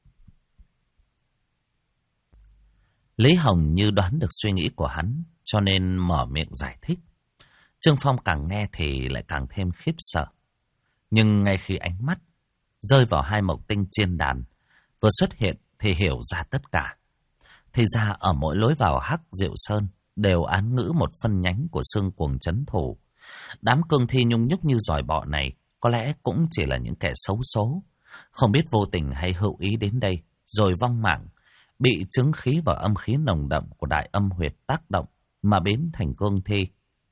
Lý Hồng như đoán được suy nghĩ của hắn, cho nên mở miệng giải thích. Trương Phong càng nghe thì lại càng thêm khiếp sợ. Nhưng ngay khi ánh mắt rơi vào hai mộc tinh trên đàn vừa xuất hiện thì hiểu ra tất cả. Thì ra ở mỗi lối vào Hắc Diệu Sơn đều án ngữ một phân nhánh của Xương Cuồng trấn thủ. Đám cương thi nhung nhúc như giỏi bọ này có lẽ cũng chỉ là những kẻ xấu số, không biết vô tình hay hữu ý đến đây rồi vong mạng, bị chứng khí và âm khí nồng đậm của đại âm huyệt tác động mà biến thành cương thi.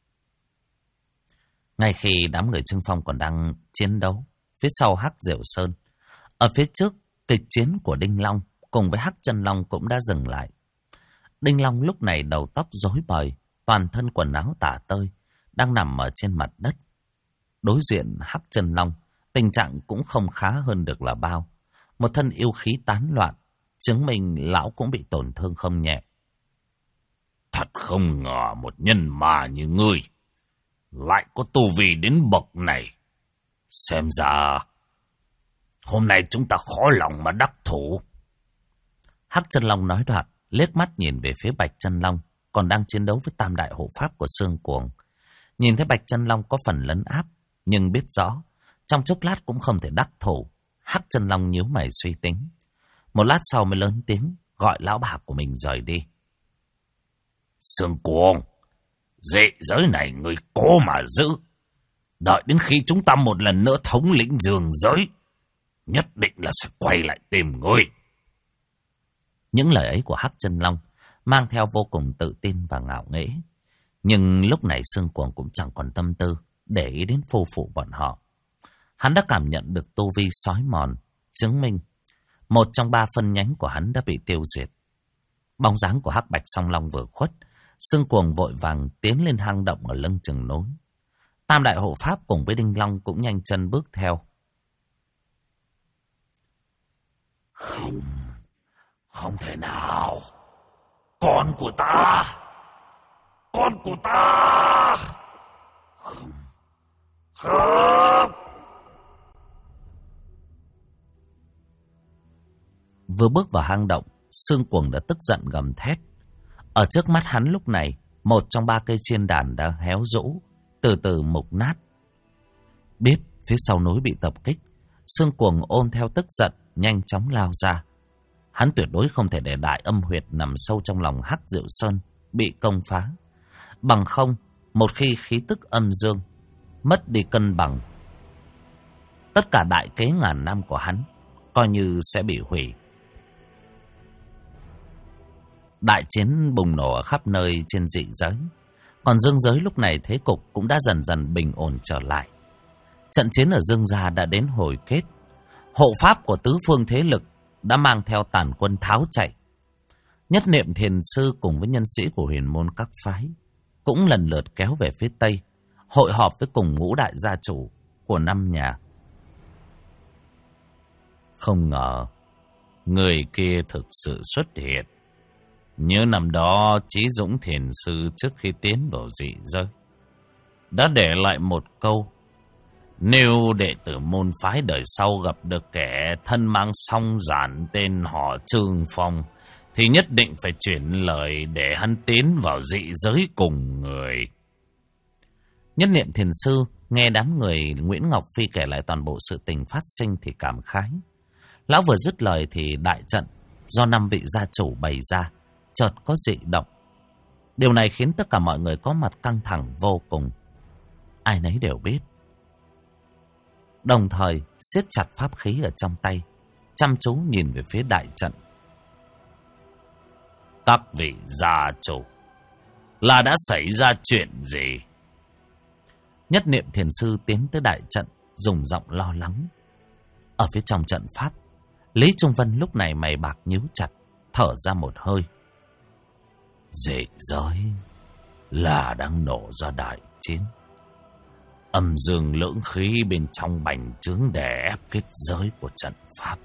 Ngay khi đám người Trương Phong còn đang chiến đấu phía sau Hắc Diệu Sơn, ở phía trước kịch chiến của Đinh Long cùng với Hắc Chân Long cũng đã dừng lại. Đinh Long lúc này đầu tóc rối bời, toàn thân quần áo tả tơi, đang nằm ở trên mặt đất. Đối diện Hắc Chân Long, tình trạng cũng không khá hơn được là bao. Một thân yêu khí tán loạn, chứng minh lão cũng bị tổn thương không nhẹ. Thật không ngờ một nhân ma như ngươi lại có tu vi đến bậc này. Xem ra hôm nay chúng ta khó lòng mà đắc thủ. Hắc Chân Long nói đoạn, liếc mắt nhìn về phía Bạch Chân Long còn đang chiến đấu với tam đại hộ pháp của Xương Cuồng. Nhìn thấy Bạch Chân Long có phần lấn áp, nhưng biết rõ trong chốc lát cũng không thể đắc thủ. Hắc Chân Long nhíu mày suy tính, một lát sau mới lớn tiếng gọi lão bà của mình rời đi. Xương Cuồng, dị giới này người cố mà giữ. Đợi đến khi chúng ta một lần nữa thống lĩnh dương giới, nhất định là sẽ quay lại tìm ngươi. Những lời ấy của Hắc Chân Long mang theo vô cùng tự tin và ngạo nghễ. Nhưng lúc này Xương Cuồng cũng chẳng còn tâm tư để ý đến phu phụ bọn họ. Hắn đã cảm nhận được tu vi sói mòn, chứng minh một trong ba phân nhánh của hắn đã bị tiêu diệt. Bóng dáng của Hắc Bạch Song Long vừa khuất, Xương Cuồng vội vàng tiến lên hang động ở lưng chừng núi. Tam đại hộ pháp cùng với Đinh Long cũng nhanh chân bước theo. Không thể nào. Con của ta. Không. Vừa bước vào hang động, Xương Cuồng đã tức giận gầm thét. Ở trước mắt hắn lúc này, một trong ba cây chiên đàn đã héo rũ, từ từ mục nát. Biết phía sau núi bị tập kích, Xương Cuồng ôm theo tức giận, nhanh chóng lao ra. Hắn tuyệt đối không thể để đại âm huyệt nằm sâu trong lòng Hắc Diệu Sơn bị công phá. Bằng không, một khi khí tức âm dương mất đi cân bằng, tất cả đại kế ngàn năm của hắn coi như sẽ bị hủy. Đại chiến bùng nổ ở khắp nơi trên dị giới. Còn dương giới lúc này thế cục cũng đã dần dần bình ổn trở lại. Trận chiến ở Dương gia đã đến hồi kết. Hộ pháp của tứ phương thế lực đã mang theo tàn quân tháo chạy. Nhất Niệm Thiền Sư cùng với nhân sĩ của huyền môn các phái cũng lần lượt kéo về phía Tây, hội họp với cùng ngũ đại gia chủ của 5 nhà. Không ngờ người kia thực sự xuất hiện. Nhớ năm đó Chí Dũng thiền sư trước khi tiến vào dị giới đã để lại một câu: nếu đệ tử môn phái đời sau gặp được kẻ thân mang song giản tên họ Trương Phong thì nhất định phải chuyển lời để hắn tiến vào dị giới cùng người. Nhất niệm thiền sư nghe đám người Nguyễn Ngọc Phi kể lại toàn bộ sự tình phát sinh thì cảm khái. Lão vừa dứt lời thì đại trận do 5 vị gia chủ bày ra chợt có dị động. Điều này khiến tất cả mọi người có mặt căng thẳng vô cùng. Ai nấy đều biết. Đồng thời siết chặt pháp khí ở trong tay, chăm chú nhìn về phía đại trận. Các vị gia chủ, là đã xảy ra chuyện gì? Nhất niệm thiền sư tiến tới đại trận, dùng giọng lo lắng. Ở phía trong trận pháp, Lý Trung Vân lúc này mày bạc nhíu chặt, thở ra một hơi. Dị giới là đang nổ ra đại chiến. Âm dương lưỡng khí bên trong bành trướng đè ép kết giới của trận pháp.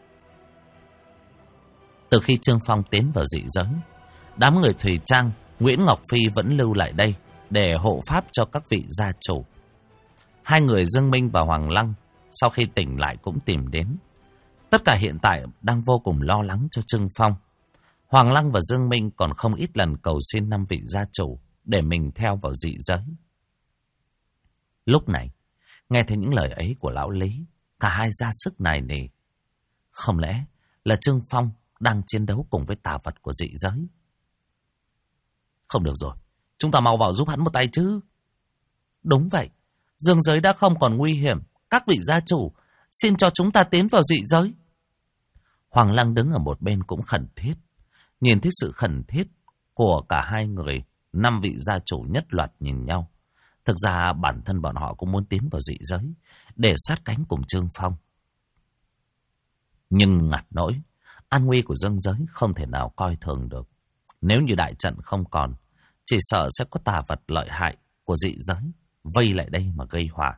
Từ khi Trương Phong tiến vào dị giới, đám người Thùy Trang, Nguyễn Ngọc Phi vẫn lưu lại đây để hộ pháp cho các vị gia chủ. Hai người Dương Minh và Hoàng Lăng sau khi tỉnh lại cũng tìm đến. Tất cả hiện tại đang vô cùng lo lắng cho Trương Phong. Hoàng Lăng và Dương Minh còn không ít lần cầu xin 5 vị gia chủ để mình theo vào dị giới. Lúc này, nghe thấy những lời ấy của lão Lý, cả hai ra sức nài nỉ. Không lẽ là Trương Phong đang chiến đấu cùng với tà vật của dị giới? Không được rồi, chúng ta mau vào giúp hắn một tay chứ. Đúng vậy, dương giới đã không còn nguy hiểm. Các vị gia chủ, xin cho chúng ta tiến vào dị giới. Hoàng Lăng đứng ở một bên cũng khẩn thiết. Nhìn thấy sự khẩn thiết của cả hai người, 5 vị gia chủ nhất loạt nhìn nhau. Thực ra bản thân bọn họ cũng muốn tiến vào dị giới để sát cánh cùng Trương Phong. Nhưng ngặt nỗi, an nguy của dương giới không thể nào coi thường được. Nếu như đại trận không còn, chỉ sợ sẽ có tà vật lợi hại của dị giới vây lại đây mà gây họa.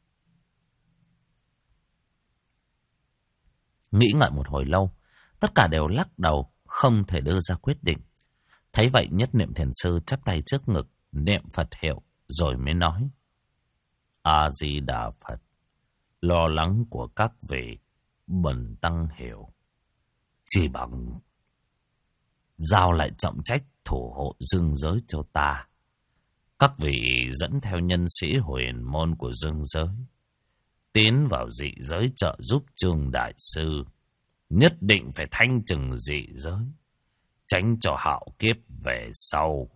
Nghĩ ngợi một hồi lâu, tất cả đều lắc đầu, không thể đưa ra quyết định. Thấy vậy, Nhất niệm thiền sư chắp tay trước ngực, niệm Phật hiệu, rồi mới nói: A Di Đà Phật, lo lắng của các vị bần tăng hiểu. Chỉ bằng giao lại trọng trách thủ hộ dương giới cho ta. Các vị dẫn theo nhân sĩ huyền môn của dương giới, tiến vào dị giới trợ giúp Trương Đại Sư. Nhất định phải thanh trừng dị giới, tránh cho hạo kiếp về sau.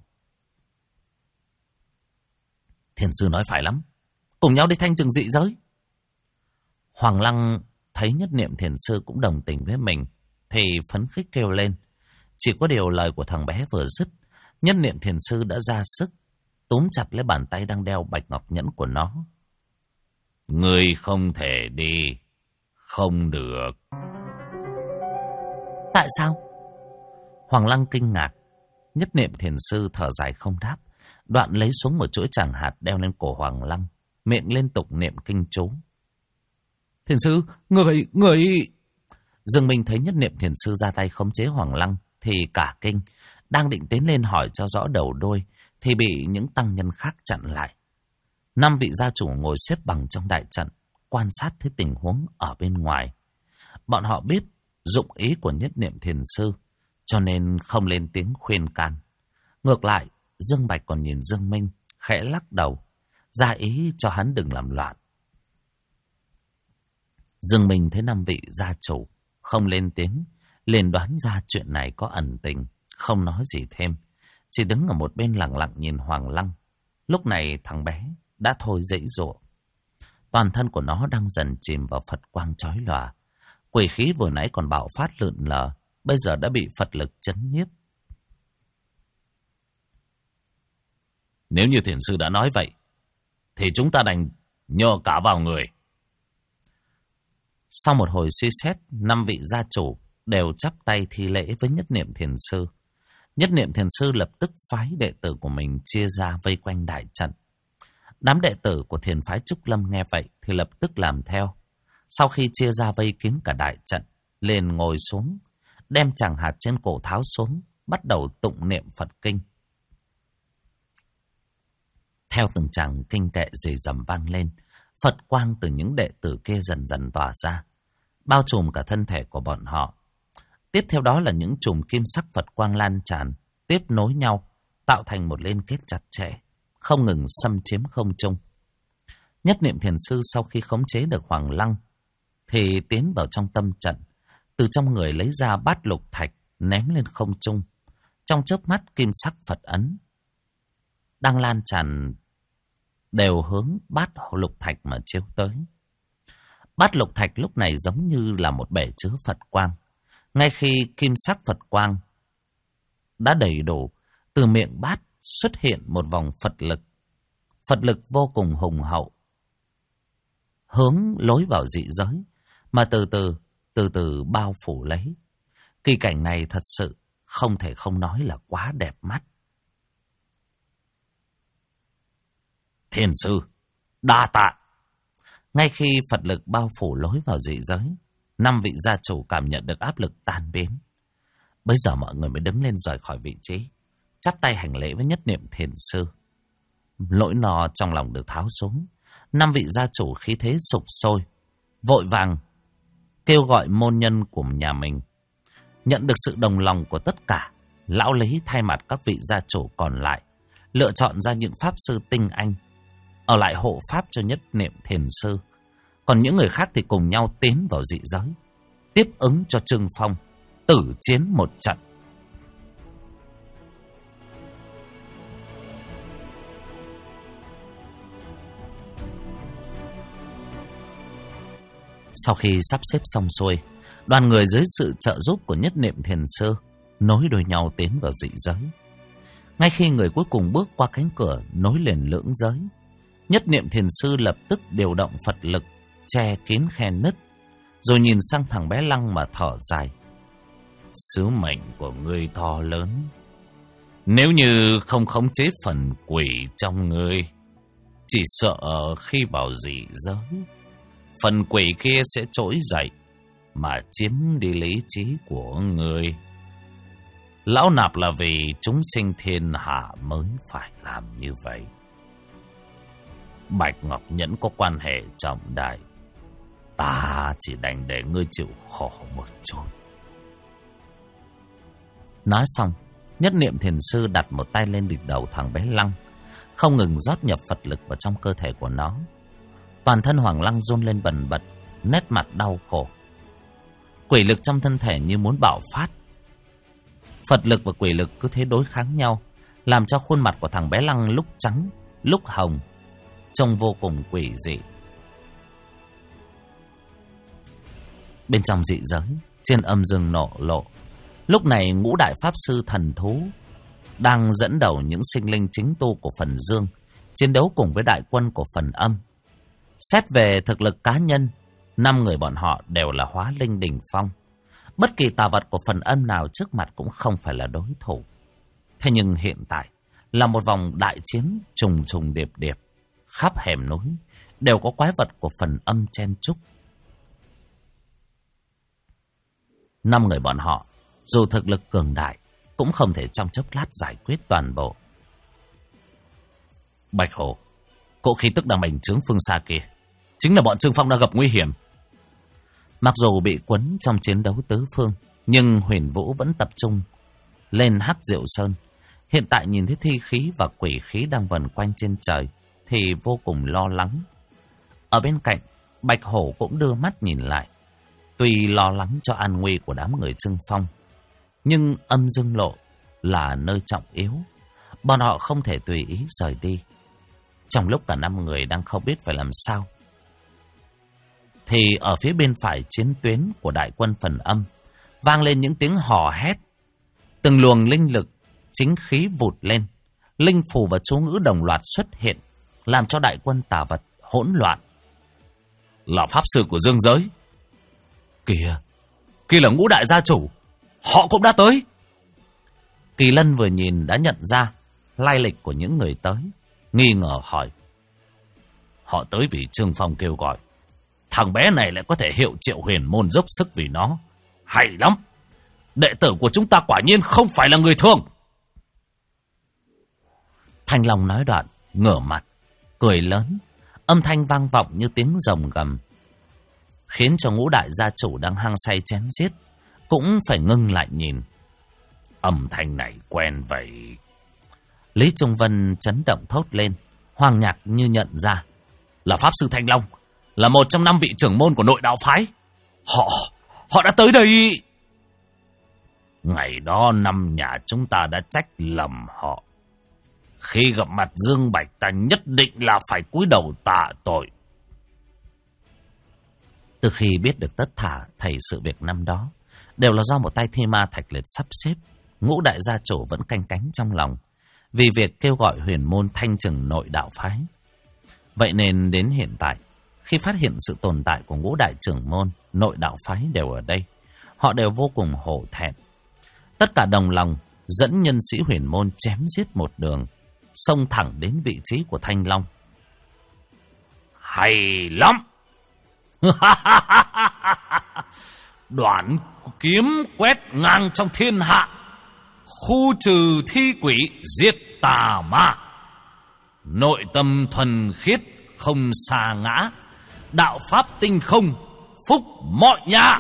Thiền sư nói phải lắm, cùng nhau đi thanh trừng dị giới. Hoàng Lăng thấy Nhất niệm thiền sư cũng đồng tình với mình thì phấn khích kêu lên. Chỉ có điều lời của thằng bé vừa dứt, Nhất niệm thiền sư đã ra sức túm chặt lấy bàn tay đang đeo bạch ngọc nhẫn của nó. Ngươi không thể đi, không được. Tại sao? Hoàng Lăng kinh ngạc. Nhất niệm thiền sư thở dài không đáp, đoạn lấy xuống một chuỗi tràng hạt đeo lên cổ Hoàng Lăng, miệng liên tục niệm kinh chú. Thiền sư, người... Dương Minh thấy Nhất niệm thiền sư ra tay khống chế Hoàng Lăng thì cả kinh, đang định tiến lên hỏi cho rõ đầu đuôi thì bị những tăng nhân khác chặn lại. 5 vị gia chủ ngồi xếp bằng trong đại trận, quan sát thấy tình huống ở bên ngoài. Bọn họ biết dụng ý của Nhất niệm thiền sư, cho nên không lên tiếng khuyên can. Ngược lại, Dương Bạch còn nhìn Dương Minh, khẽ lắc đầu, ra ý cho hắn đừng làm loạn. Dương Minh thấy 5 vị gia chủ không lên tiếng, liền đoán ra chuyện này có ẩn tình, không nói gì thêm, chỉ đứng ở một bên lặng lặng nhìn Hoàng Lăng. Lúc này thằng bé đã thôi dãy dụa. Toàn thân của nó đang dần chìm vào Phật quang chói lòa. Quỷ khí vừa nãy còn bạo phát lượn lờ, bây giờ đã bị Phật lực chấn nhiếp. Nếu như thiền sư đã nói vậy, thì chúng ta đành nhờ cả vào người. Sau một hồi suy xét, 5 vị gia chủ đều chắp tay thi lễ với Nhất niệm thiền sư. Nhất niệm thiền sư lập tức phái đệ tử của mình chia ra vây quanh đại trận. Đám đệ tử của thiền phái Trúc Lâm nghe vậy thì lập tức làm theo. Sau khi chia ra vây kín cả đại trận, liền ngồi xuống, đem tràng hạt trên cổ tháo xuống, bắt đầu tụng niệm Phật kinh. Theo từng tràng kinh kệ rì rầm vang lên, Phật quang từ những đệ tử kia dần dần tỏa ra, bao trùm cả thân thể của bọn họ. Tiếp theo đó là những chùm kim sắc Phật quang lan tràn, tiếp nối nhau, tạo thành một liên kết chặt chẽ, không ngừng xâm chiếm không trung. Nhất Niệm Thiền Sư sau khi khống chế được Hoàng Lăng, thì tiến vào trong tâm trận, từ trong người lấy ra bát lục thạch ném lên không trung. Trong chớp mắt kim sắc Phật ấn đang lan tràn đều hướng bát lục thạch mà chiếu tới. Bát lục thạch lúc này giống như là một bể chứa Phật quang. Ngay khi kim sắc Phật quang đã đầy đủ, từ miệng bát xuất hiện một vòng Phật lực. Phật lực vô cùng hùng hậu, hướng lối vào dị giới, mà từ từ bao phủ lấy. Kỳ cảnh này thật sự không thể không nói là quá đẹp mắt. Thiền sư, đa tạ. Ngay khi Phật lực bao phủ lối vào dị giới, 5 vị gia chủ cảm nhận được áp lực tan biến. Bây giờ mọi người mới đứng lên rời khỏi vị trí, chắp tay hành lễ với Nhất Niệm Thiền Sư. Nỗi lo trong lòng được tháo xuống. 5 vị gia chủ khí thế sục sôi, vội vàng kêu gọi môn nhân của nhà mình. Nhận được sự đồng lòng của tất cả, lão lý thay mặt các vị gia chủ còn lại, lựa chọn ra những pháp sư tinh anh, ở lại hộ pháp cho Nhất Niệm Thiền Sư. Còn những người khác thì cùng nhau tiến vào dị giới, tiếp ứng cho Trương Phong tử chiến một trận. Sau khi sắp xếp xong xuôi, đoàn người dưới sự trợ giúp của Nhất Niệm Thiền Sư nối đuôi nhau tiến vào dị giới. Ngay khi người cuối cùng bước qua cánh cửa nối liền lưỡng giới, Nhất Niệm Thiền Sư lập tức điều động Phật lực che kín khe nứt, rồi nhìn sang thằng bé Lăng mà thở dài. Sứ mệnh của ngươi to lớn. Nếu như không khống chế phần quỷ trong ngươi, chỉ sợ khi vào dị giới, phần quỷ kia sẽ trỗi dậy mà chiếm đi lý trí của ngươi. Lão nạp là vì chúng sinh thiên hạ mới phải làm như vậy. Bạch Ngọc Nhẫn có quan hệ trọng đại, ta chỉ đành để ngươi chịu khổ một chút. Nói xong, Nhất Niệm Thiền Sư đặt một tay lên đỉnh đầu thằng bé Lăng, không ngừng rót nhập Phật lực vào trong cơ thể của nó. Toàn thân Hoàng Lăng run lên bần bật, nét mặt đau khổ. Quỷ lực trong thân thể như muốn bạo phát. Phật lực và quỷ lực cứ thế đối kháng nhau, làm cho khuôn mặt của thằng bé Lăng lúc trắng, lúc hồng, trông vô cùng quỷ dị. Bên trong dị giới, trên âm dương nổ lộ, lúc này ngũ đại pháp sư thần thú đang dẫn đầu những sinh linh chính tu của phần dương chiến đấu cùng với đại quân của phần âm. Xét về thực lực cá nhân, 5 người bọn họ đều là hóa linh đỉnh phong. Bất kỳ tà vật của phần âm nào trước mặt cũng không phải là đối thủ. Thế nhưng hiện tại là một vòng đại chiến trùng trùng điệp điệp, khắp hẻm núi đều có quái vật của phần âm chen chúc. 5 người bọn họ dù thực lực cường đại cũng không thể trong chốc lát giải quyết toàn bộ. Bạch Hổ, cỗ khí tức đang bành trướng phương xa kia chính là bọn Trương Phong đang gặp nguy hiểm. Mặc dù bị quấn trong chiến đấu tứ phương, nhưng Huyền Vũ vẫn tập trung lên Hắc Diệu Sơn. Hiện tại nhìn thấy thi khí và quỷ khí đang vần quanh trên trời thì vô cùng lo lắng. Ở bên cạnh, Bạch Hổ cũng đưa mắt nhìn lại. Tuy lo lắng cho an nguy của đám người Trương Phong, nhưng âm dương lộ là nơi trọng yếu, bọn họ không thể tùy ý rời đi. Trong lúc cả 5 người đang không biết phải làm sao, thì ở phía bên phải chiến tuyến của đại quân phần âm vang lên những tiếng hò hét. Từng luồng linh lực chính khí vụt lên, linh phù và chú ngữ đồng loạt xuất hiện, làm cho đại quân tà vật hỗn loạn. Là pháp sư của dương giới. Kìa, kia là ngũ đại gia chủ, họ cũng đã tới. Kỳ Lân vừa nhìn đã nhận ra lai lịch của những người tới, nghi ngờ hỏi. Họ tới vì Trương Phong kêu gọi. Thằng bé này lại có thể hiệu triệu huyền môn dốc sức vì nó. Hay lắm. Đệ tử của chúng ta quả nhiên không phải là người thường. Thanh Long nói đoạn, ngửa mặt, cười lớn, âm thanh vang vọng như tiếng rồng gầm, khiến cho Ngũ đại gia chủ đang hăng say chém giết cũng phải ngưng lại nhìn. Âm thanh này quen vậy. Lý Trung Vân chấn động thốt lên, Hoàng Nhạc như nhận ra. Là Pháp Sư Thanh Long, là một trong 5 vị trưởng môn của nội đạo phái. Họ đã tới đây. Ngày đó 5 nhà chúng ta đã trách lầm họ. Khi gặp mặt Dương Bạch, ta nhất định là phải cúi đầu tạ tội. Từ khi biết được tất thả thầy sự việc năm đó đều là do một tay thi ma Thạch Liệt sắp xếp, Ngũ đại gia chủ vẫn canh cánh trong lòng vì việc kêu gọi huyền môn thanh trừng nội đạo phái. Vậy nên đến hiện tại, khi phát hiện sự tồn tại của Ngũ đại trưởng môn nội đạo phái đều ở đây, họ đều vô cùng hổ thẹn. Tất cả đồng lòng dẫn nhân sĩ huyền môn chém giết một đường, xông thẳng đến vị trí của Thanh Long. Hay lắm. Đoạn kiếm quét ngang trong thiên hạ, khu trừ thi quỷ, diệt tà ma. Nội tâm thuần khiết không xa ngã, đạo pháp tinh không, phúc mọi nhà.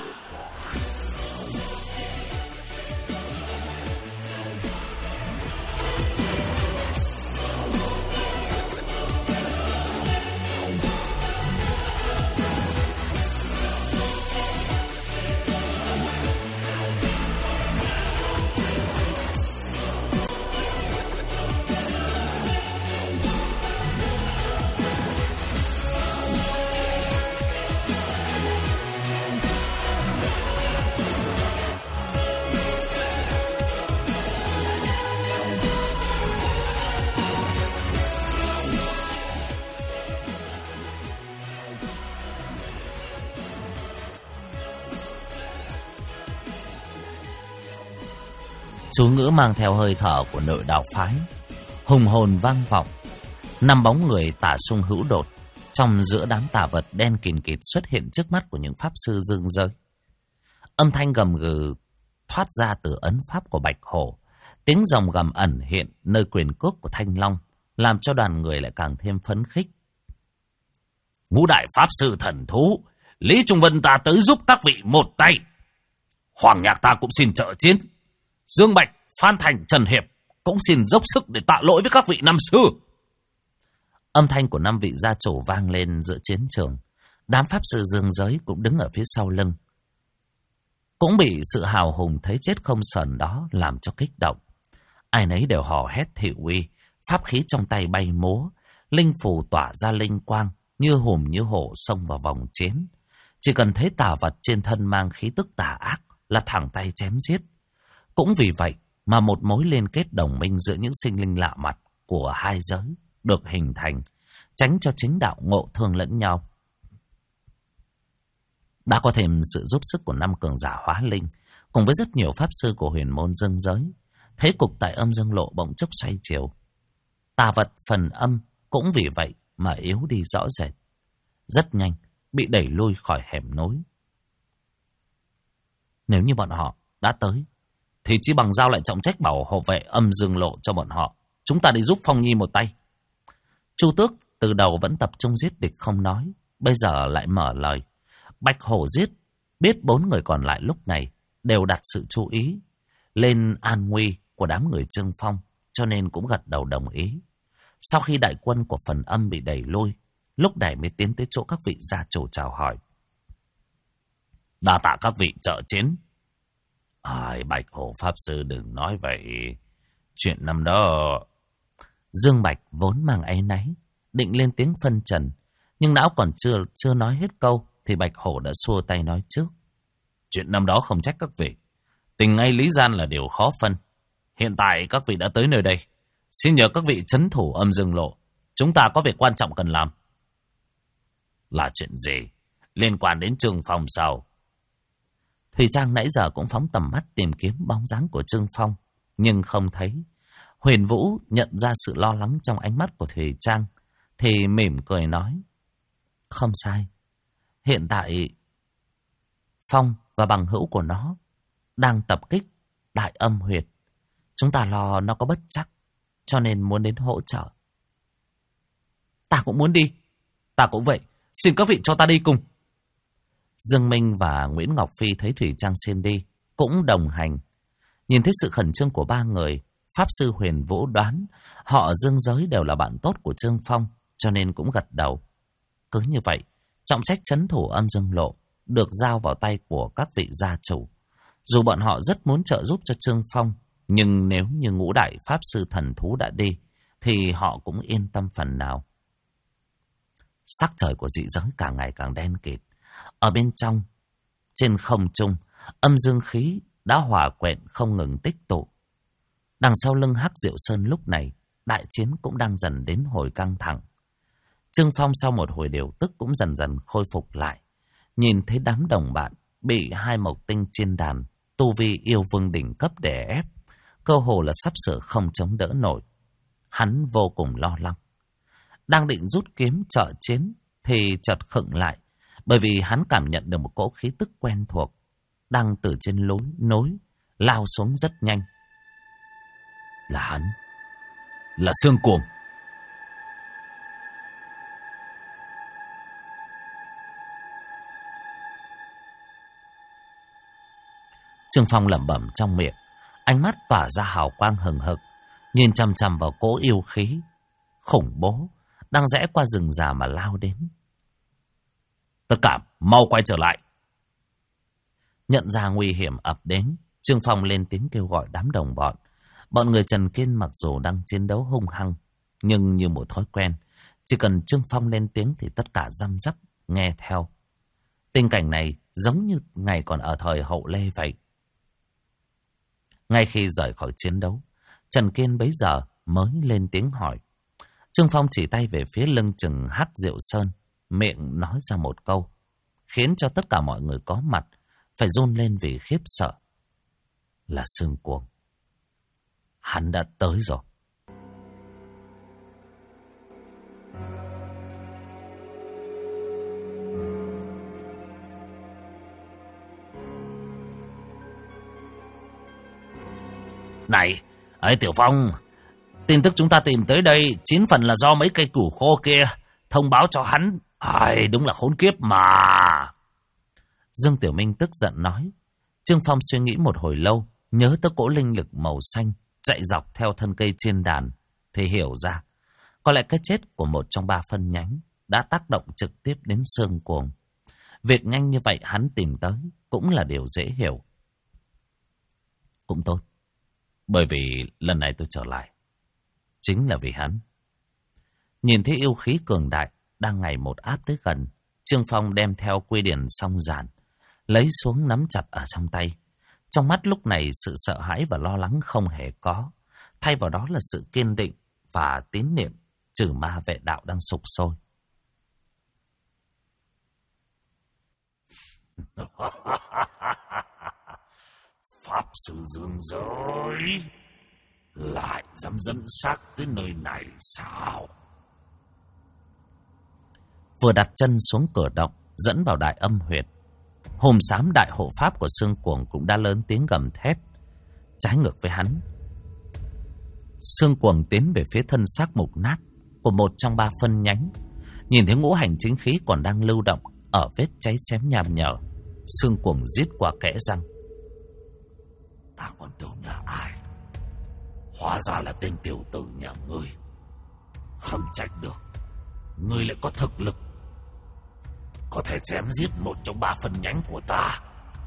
Chú ngữ mang theo hơi thở của nội đạo phái, hùng hồn vang vọng. 5 bóng người tả sung hữu đột trong giữa đám tà vật đen kìn kịt xuất hiện trước mắt của những pháp sư dương giới. Âm thanh gầm gừ thoát ra từ ấn pháp của Bạch Hổ, tiếng rồng gầm ẩn hiện nơi quyền cước của Thanh Long, làm cho đoàn người lại càng thêm phấn khích. Ngũ đại pháp sư thần thú, Lý Trung Vân ta tới giúp các vị một tay. Hoàng Nhạc ta cũng xin trợ chiến. Dương Bạch, Phan Thành, Trần Hiệp cũng xin dốc sức để tạ lỗi với các vị năm xưa. Âm thanh của 5 vị gia chủ vang lên giữa chiến trường. Đám pháp sư dương giới cũng đứng ở phía sau lưng, cũng bị sự hào hùng thấy chết không sờn đó làm cho kích động. Ai nấy đều hò hét thị uy, pháp khí trong tay bay múa, linh phù tỏa ra linh quang, như hùm như hổ xông vào vòng chiến. Chỉ cần thấy tà vật trên thân mang khí tức tà ác là thẳng tay chém giết. Cũng vì vậy mà một mối liên kết đồng minh giữa những sinh linh lạ mặt của hai giới được hình thành, tránh cho chính đạo ngộ thương lẫn nhau. Đã có thêm sự giúp sức của 5 cường giả hóa linh, cùng với rất nhiều pháp sư của huyền môn dương giới, thế cục tại âm dương lộ bỗng chốc xoay chiều. Tà vật phần âm cũng vì vậy mà yếu đi rõ rệt, rất nhanh bị đẩy lui khỏi hẻm núi. Nếu như bọn họ đã tới, thì chỉ bằng giao lại trọng trách bảo hộ vệ âm dương lộ cho bọn họ. Chúng ta đi giúp Phong Nhi một tay. Chu Tước từ đầu vẫn tập trung giết địch không nói, bây giờ lại mở lời. Bạch Hổ giết biết 4 người còn lại lúc này đều đặt sự chú ý lên an nguy của đám người Trương Phong, cho nên cũng gật đầu đồng ý. Sau khi đại quân của phần âm bị đẩy lui, lúc này mới tiến tới chỗ các vị gia chủ chào hỏi. Đa tạ các vị trợ chiến. Bạch Hổ Pháp Sư đừng nói vậy. Chuyện năm đó... Dương Bạch vốn mang áy náy, định lên tiếng phân trần, nhưng não còn chưa nói hết câu thì Bạch Hổ đã xua tay nói trước. Chuyện năm đó không trách các vị, tình ngay lý gian là điều khó phân. Hiện tại các vị đã tới nơi đây, xin nhờ các vị trấn thủ âm dương lộ, chúng ta có việc quan trọng cần làm. Là chuyện gì? Liên quan đến Trương Phong sao? Thùy Trang nãy giờ cũng phóng tầm mắt tìm kiếm bóng dáng của Trương Phong, nhưng không thấy. Huyền Vũ nhận ra sự lo lắng trong ánh mắt của Thùy Trang, thì mỉm cười nói. Không sai. Hiện tại Phong và bằng hữu của nó đang tập kích Đại Âm Huyệt. Chúng ta lo nó có bất trắc, cho nên muốn đến hỗ trợ. Ta cũng muốn đi. Ta cũng vậy. Xin các vị cho ta đi cùng. Dương Minh và Nguyễn Ngọc Phi thấy Thủy Trang xin đi, cũng đồng hành. Nhìn thấy sự khẩn trương của ba người, Pháp Sư Huyền Vũ đoán họ Dương Giới đều là bạn tốt của Trương Phong, cho nên cũng gật đầu. Cứ như vậy, trọng trách trấn thủ Âm Dương Lộ được giao vào tay của các vị gia chủ. Dù bọn họ rất muốn trợ giúp cho Trương Phong, nhưng nếu như ngũ đại Pháp Sư thần thú đã đi, thì họ cũng yên tâm phần nào. Sắc trời của dị giới càng ngày càng đen kịt. Ở bên trong, trên không trung, âm dương khí đã hòa quyện không ngừng tích tụ. Đằng sau lưng Hắc Diệu Sơn lúc này, đại chiến cũng đang dần đến hồi căng thẳng. Trương Phong sau một hồi điều tức cũng dần dần khôi phục lại. Nhìn thấy đám đồng bạn bị hai mộc tinh chiên đàn, tu vi yêu vương đỉnh cấp đè ép, cơ hồ là sắp sửa không chống đỡ nổi. Hắn vô cùng lo lắng. Đang định rút kiếm trợ chiến thì chợt khựng lại, bởi vì hắn cảm nhận được một cỗ khí tức quen thuộc đang từ trên núi lao xuống rất nhanh. Là hắn, là Sương Cuồng. Trương Phong lẩm bẩm trong miệng, ánh mắt tỏa ra hào quang hừng hực, nhìn chằm chằm vào cỗ yêu khí khủng bố đang rẽ qua rừng già mà lao đến. Tất cả mau quay trở lại. Nhận ra nguy hiểm ập đến, Trương Phong lên tiếng kêu gọi đám đồng bọn. Bọn người Trần Kiên mặc dù đang chiến đấu hung hăng, nhưng như một thói quen, chỉ cần Trương Phong lên tiếng thì tất cả răm rắp nghe theo. Tình cảnh này giống như ngày còn ở thời Hậu Lê vậy. Ngay khi rời khỏi chiến đấu, Trần Kiên bấy giờ mới lên tiếng hỏi. Trương Phong chỉ tay về phía lưng chừng Hắc Diệu Sơn, miệng nói ra một câu, khiến cho tất cả mọi người có mặt phải run lên vì khiếp sợ. Là Sương Cuồng. Hắn đã tới rồi. Này, ấy Tiểu Phong, tin tức chúng ta tìm tới đây 9 phần là do mấy cây củ khô kia thông báo cho hắn. Ai, đúng là khốn kiếp mà. Dương Tiểu Minh tức giận nói. Trương Phong suy nghĩ một hồi lâu, nhớ tới cỗ linh lực màu xanh chạy dọc theo thân cây chiên đàn, thì hiểu ra có lẽ cái chết của một trong 3 phân nhánh đã tác động trực tiếp đến Sương Cuồng. Việc nhanh như vậy hắn tìm tới cũng là điều dễ hiểu. Cũng tốt, bởi vì lần này tôi trở lại chính là vì hắn. Nhìn thấy yêu khí cường đại đang ngày một áp tới gần, Trương Phong đem theo quy điển song giản, lấy xuống nắm chặt ở trong tay. Trong mắt lúc này sự sợ hãi và lo lắng không hề có, thay vào đó là sự kiên định và tín niệm trừ ma vệ đạo đang sục sôi. Pháp Sư Dương Giới lại dám dẫn xác tới nơi này sao? Vừa đặt chân xuống cửa động dẫn vào Đại Âm Huyệt, hồn xám đại hộ pháp của Sương Cuồng cũng đã lớn tiếng gầm thét. Trái ngược với hắn, Sương Cuồng tiến về phía thân xác mục nát của một trong 3 phân nhánh. Nhìn thấy ngũ hành chính khí còn đang lưu động ở vết cháy xém nham nhở, Sương Cuồng giết qua kẽ răng. Ta còn tưởng là ai, hóa ra là tên tiểu tử nhà ngươi. Không trách được, ngươi lại có thực lực, có thể chém giết một trong 3 phân nhánh của ta.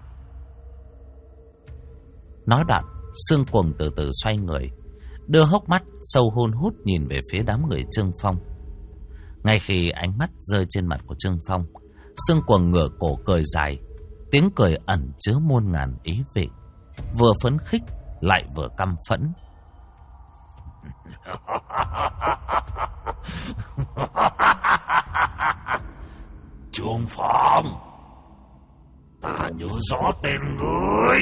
Nói đoạn, Sương Cuồng từ từ xoay người, đưa hốc mắt sâu hun hút nhìn về phía đám người Trương Phong. Ngay khi ánh mắt rơi trên mặt của Trương Phong, Sương Cuồng ngửa cổ cười dài, tiếng cười ẩn chứa muôn ngàn ý vị, vừa phấn khích lại vừa căm phẫn. Trương Phong, ta nhớ rõ tên ngươi.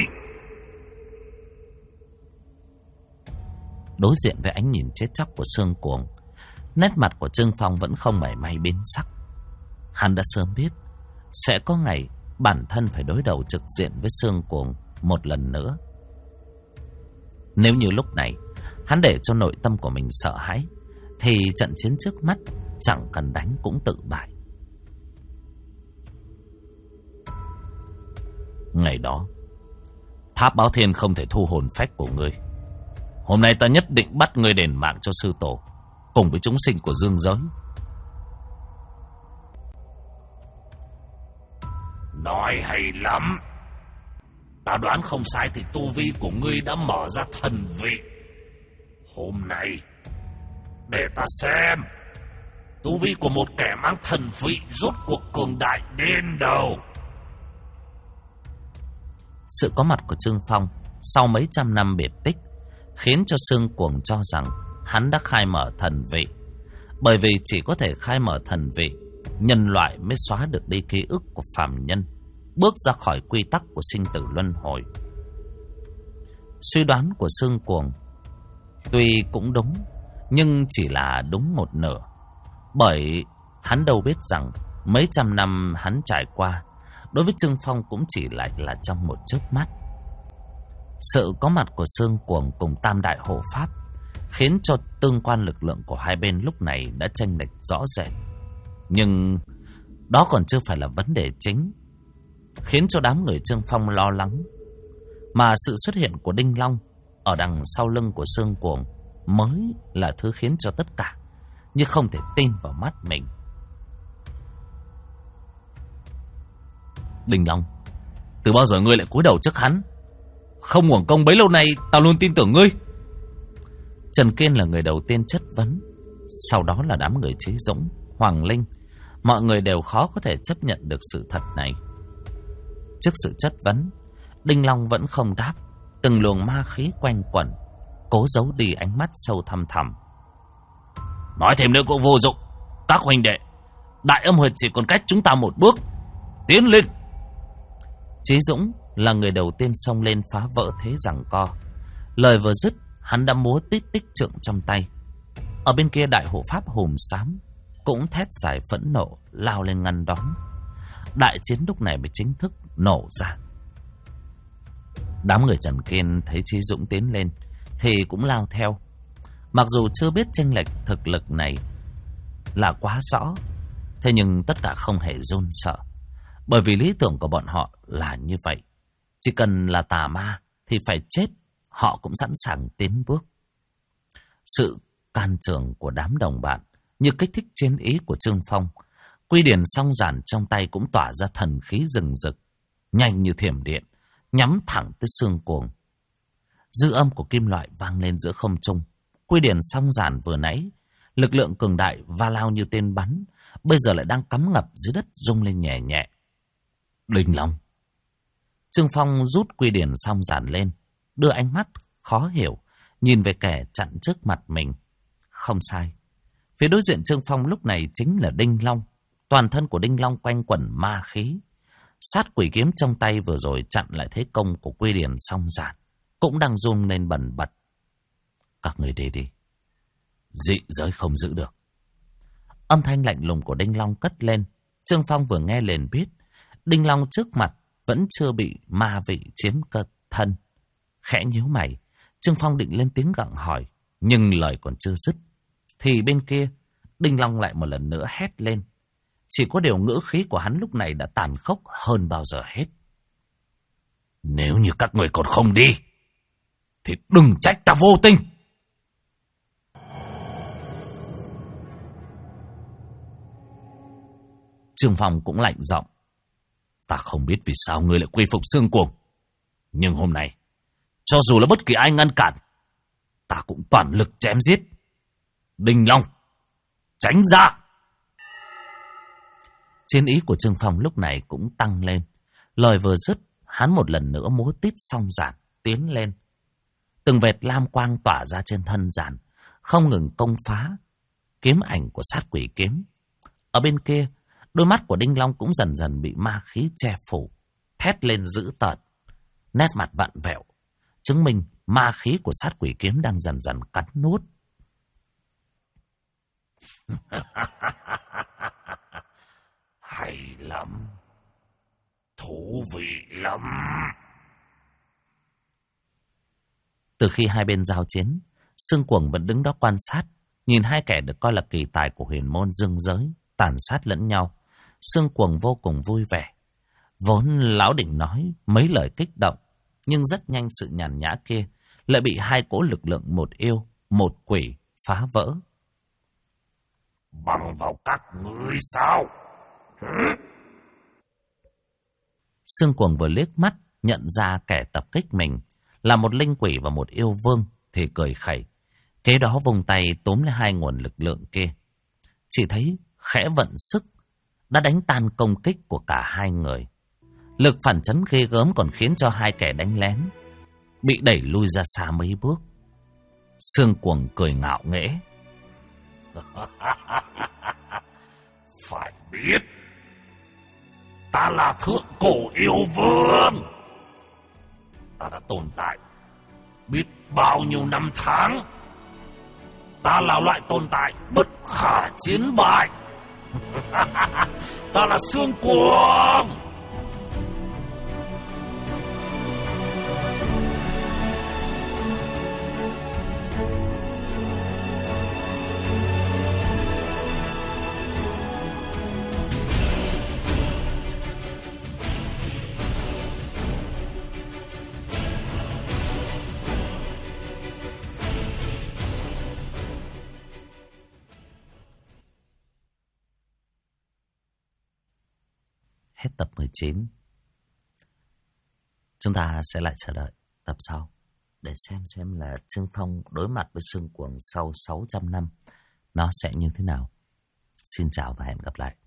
Đối diện với ánh nhìn chết chóc của Sương Cuồng, nét mặt của Trương Phong vẫn không mảy may biến sắc. Hắn đã sớm biết sẽ có ngày bản thân phải đối đầu trực diện với Sương Cuồng một lần nữa. Nếu như lúc này hắn để cho nội tâm của mình sợ hãi, thì trận chiến trước mắt chẳng cần đánh cũng tự bại. Ngày đó, Tháp Báo Thiên không thể thu hồn phách của ngươi. Hôm nay ta nhất định bắt ngươi đền mạng cho sư tổ, cùng với chúng sinh của dương giới. Nói hay lắm. Ta đoán không sai thì tu vi của ngươi đã mở ra thần vị. Hôm nay, để ta xem tu vi của một kẻ mang thần vị rốt cuộc cường đại đến đâu. Sự có mặt của Trương Phong sau mấy trăm năm biệt tích khiến cho Sương Cuồng cho rằng hắn đã khai mở thần vị. Bởi vì chỉ có thể khai mở thần vị, nhân loại mới xóa được đi ký ức của phàm nhân, bước ra khỏi quy tắc của sinh tử luân hồi. Suy đoán của Sương Cuồng tuy cũng đúng, nhưng chỉ là đúng một nửa. Bởi hắn đâu biết rằng mấy trăm năm hắn trải qua, đối với Trương Phong cũng chỉ lại là trong một chớp mắt. Sự có mặt của Sương Cuồng cùng Tam Đại Hộ Pháp khiến cho tương quan lực lượng của hai bên lúc này đã chênh lệch rõ rệt. Nhưng đó còn chưa phải là vấn đề chính khiến cho đám người Trương Phong lo lắng, mà sự xuất hiện của Đinh Long ở đằng sau lưng của Sương Cuồng mới là thứ khiến cho tất cả như không thể tin vào mắt mình. Đinh Long, từ bao giờ ngươi lại cúi đầu trước hắn? Không uổng công bấy lâu nay tao luôn tin tưởng ngươi. Trần Kiên là người đầu tiên chất vấn, sau đó là đám người Chí Dũng, Hoàng Linh. Mọi người đều khó có thể chấp nhận được sự thật này. Trước sự chất vấn, Đinh Long vẫn không đáp, từng luồng ma khí quanh quẩn, cố giấu đi ánh mắt sâu thăm thẳm. Nói thêm nữa cũng vô dụng. Các huynh đệ, Đại Âm Huyệt chỉ còn cách chúng ta một bước. Tiến lên. Chí Dũng là người đầu tiên xông lên phá vỡ thế giằng co. Lời vừa dứt, hắn đã múa tít tích trượng trong tay. Ở bên kia Đại Hộ Pháp Hùm Xám cũng thét giải phẫn nộ lao lên ngăn đón. Đại chiến lúc này mới chính thức nổ ra. Đám người Trần Kiên thấy Chí Dũng tiến lên thì cũng lao theo. Mặc dù chưa biết chênh lệch thực lực này là quá rõ, thế nhưng tất cả không hề run sợ. Bởi vì lý tưởng của bọn họ là như vậy. Chỉ cần là tà ma thì phải chết, họ cũng sẵn sàng tiến bước. Sự can trường của đám đồng bạn như kích thích chiến ý của Trương Phong. Quy điển song giản trong tay cũng tỏa ra thần khí rừng rực, nhanh như thiểm điện, nhắm thẳng tới Sương Cuồng. Dư âm của kim loại vang lên giữa không trung. Quy điển song giản vừa nãy lực lượng cường đại va lao như tên bắn, bây giờ lại đang cắm ngập dưới đất rung lên nhẹ nhẹ. Đinh Long. Trương Phong rút quy điển song giản lên, đưa ánh mắt khó hiểu nhìn về kẻ chặn trước mặt mình. Không sai, phía đối diện Trương Phong lúc này chính là Đinh Long. Toàn thân của Đinh Long quanh quẩn ma khí. Sát quỷ kiếm trong tay vừa rồi chặn lại thế công của quy điển song giản, cũng đang run lên bần bật. Các người đi đi, dị giới không giữ được. Âm thanh lạnh lùng của Đinh Long cất lên. Trương Phong vừa nghe liền biết Đinh Long trước mặt vẫn chưa bị ma vị chiếm cơ thân. Khẽ nhíu mày, Trương Phong định lên tiếng gặng hỏi, nhưng lời còn chưa dứt thì bên kia Đinh Long lại một lần nữa hét lên. Chỉ có điều ngữ khí của hắn lúc này đã tàn khốc hơn bao giờ hết. Nếu như các người còn không đi thì đừng trách ta vô tình. Trương Phong cũng lạnh giọng. Ta không biết vì sao ngươi lại quy phục Sương Cuồng, nhưng hôm nay cho dù là bất kỳ ai ngăn cản, ta cũng toàn lực chém giết. Đinh Long, tránh ra. Chiến ý của Trương Phong lúc này cũng tăng lên. Lời vừa dứt, hắn một lần nữa múa tít song giản tiến lên. Từng vệt lam quang tỏa ra trên thân giản, không ngừng công phá kiếm ảnh của sát quỷ kiếm. Ở bên kia, đôi mắt của Đinh Long cũng dần dần bị ma khí che phủ, thét lên dữ tợn, nét mặt vặn vẹo, chứng minh ma khí của sát quỷ kiếm đang dần dần cắn nuốt. Hay lắm, thú vị lắm. Từ khi hai bên giao chiến, Sương Cuồng vẫn đứng đó quan sát, nhìn hai kẻ được coi là kỳ tài của huyền môn dương giới tàn sát lẫn nhau. Sương Cuồng vô cùng vui vẻ. Vốn lão định nói mấy lời kích động, nhưng rất nhanh sự nhàn nhã kia lại bị hai cỗ lực lượng một yêu, một quỷ phá vỡ. Bằng vào các ngươi sao? Sương Cuồng vừa liếc mắt nhận ra kẻ tập kích mình là một linh quỷ và một yêu vương thì cười khẩy. Kế đó vung tay túm lấy hai nguồn lực lượng kia. Chỉ thấy khẽ vận sức đã đánh tan công kích của cả hai người. Lực phản chấn ghê gớm còn khiến cho hai kẻ đánh lén bị đẩy lui ra xa mấy bước. Sương Cuồng cười ngạo nghễ. Phải biết, ta là thượng cổ yêu vương. Ta đã tồn tại biết bao nhiêu năm tháng. Ta là loại tồn tại bất khả chiến bại. Ta là Sương Cuồng. Hết tập 19. Chúng ta sẽ lại chờ đợi tập sau để xem là Trương Phong đối mặt với Sương Cuồng sau 600 năm nó sẽ như thế nào. Xin chào và hẹn gặp lại.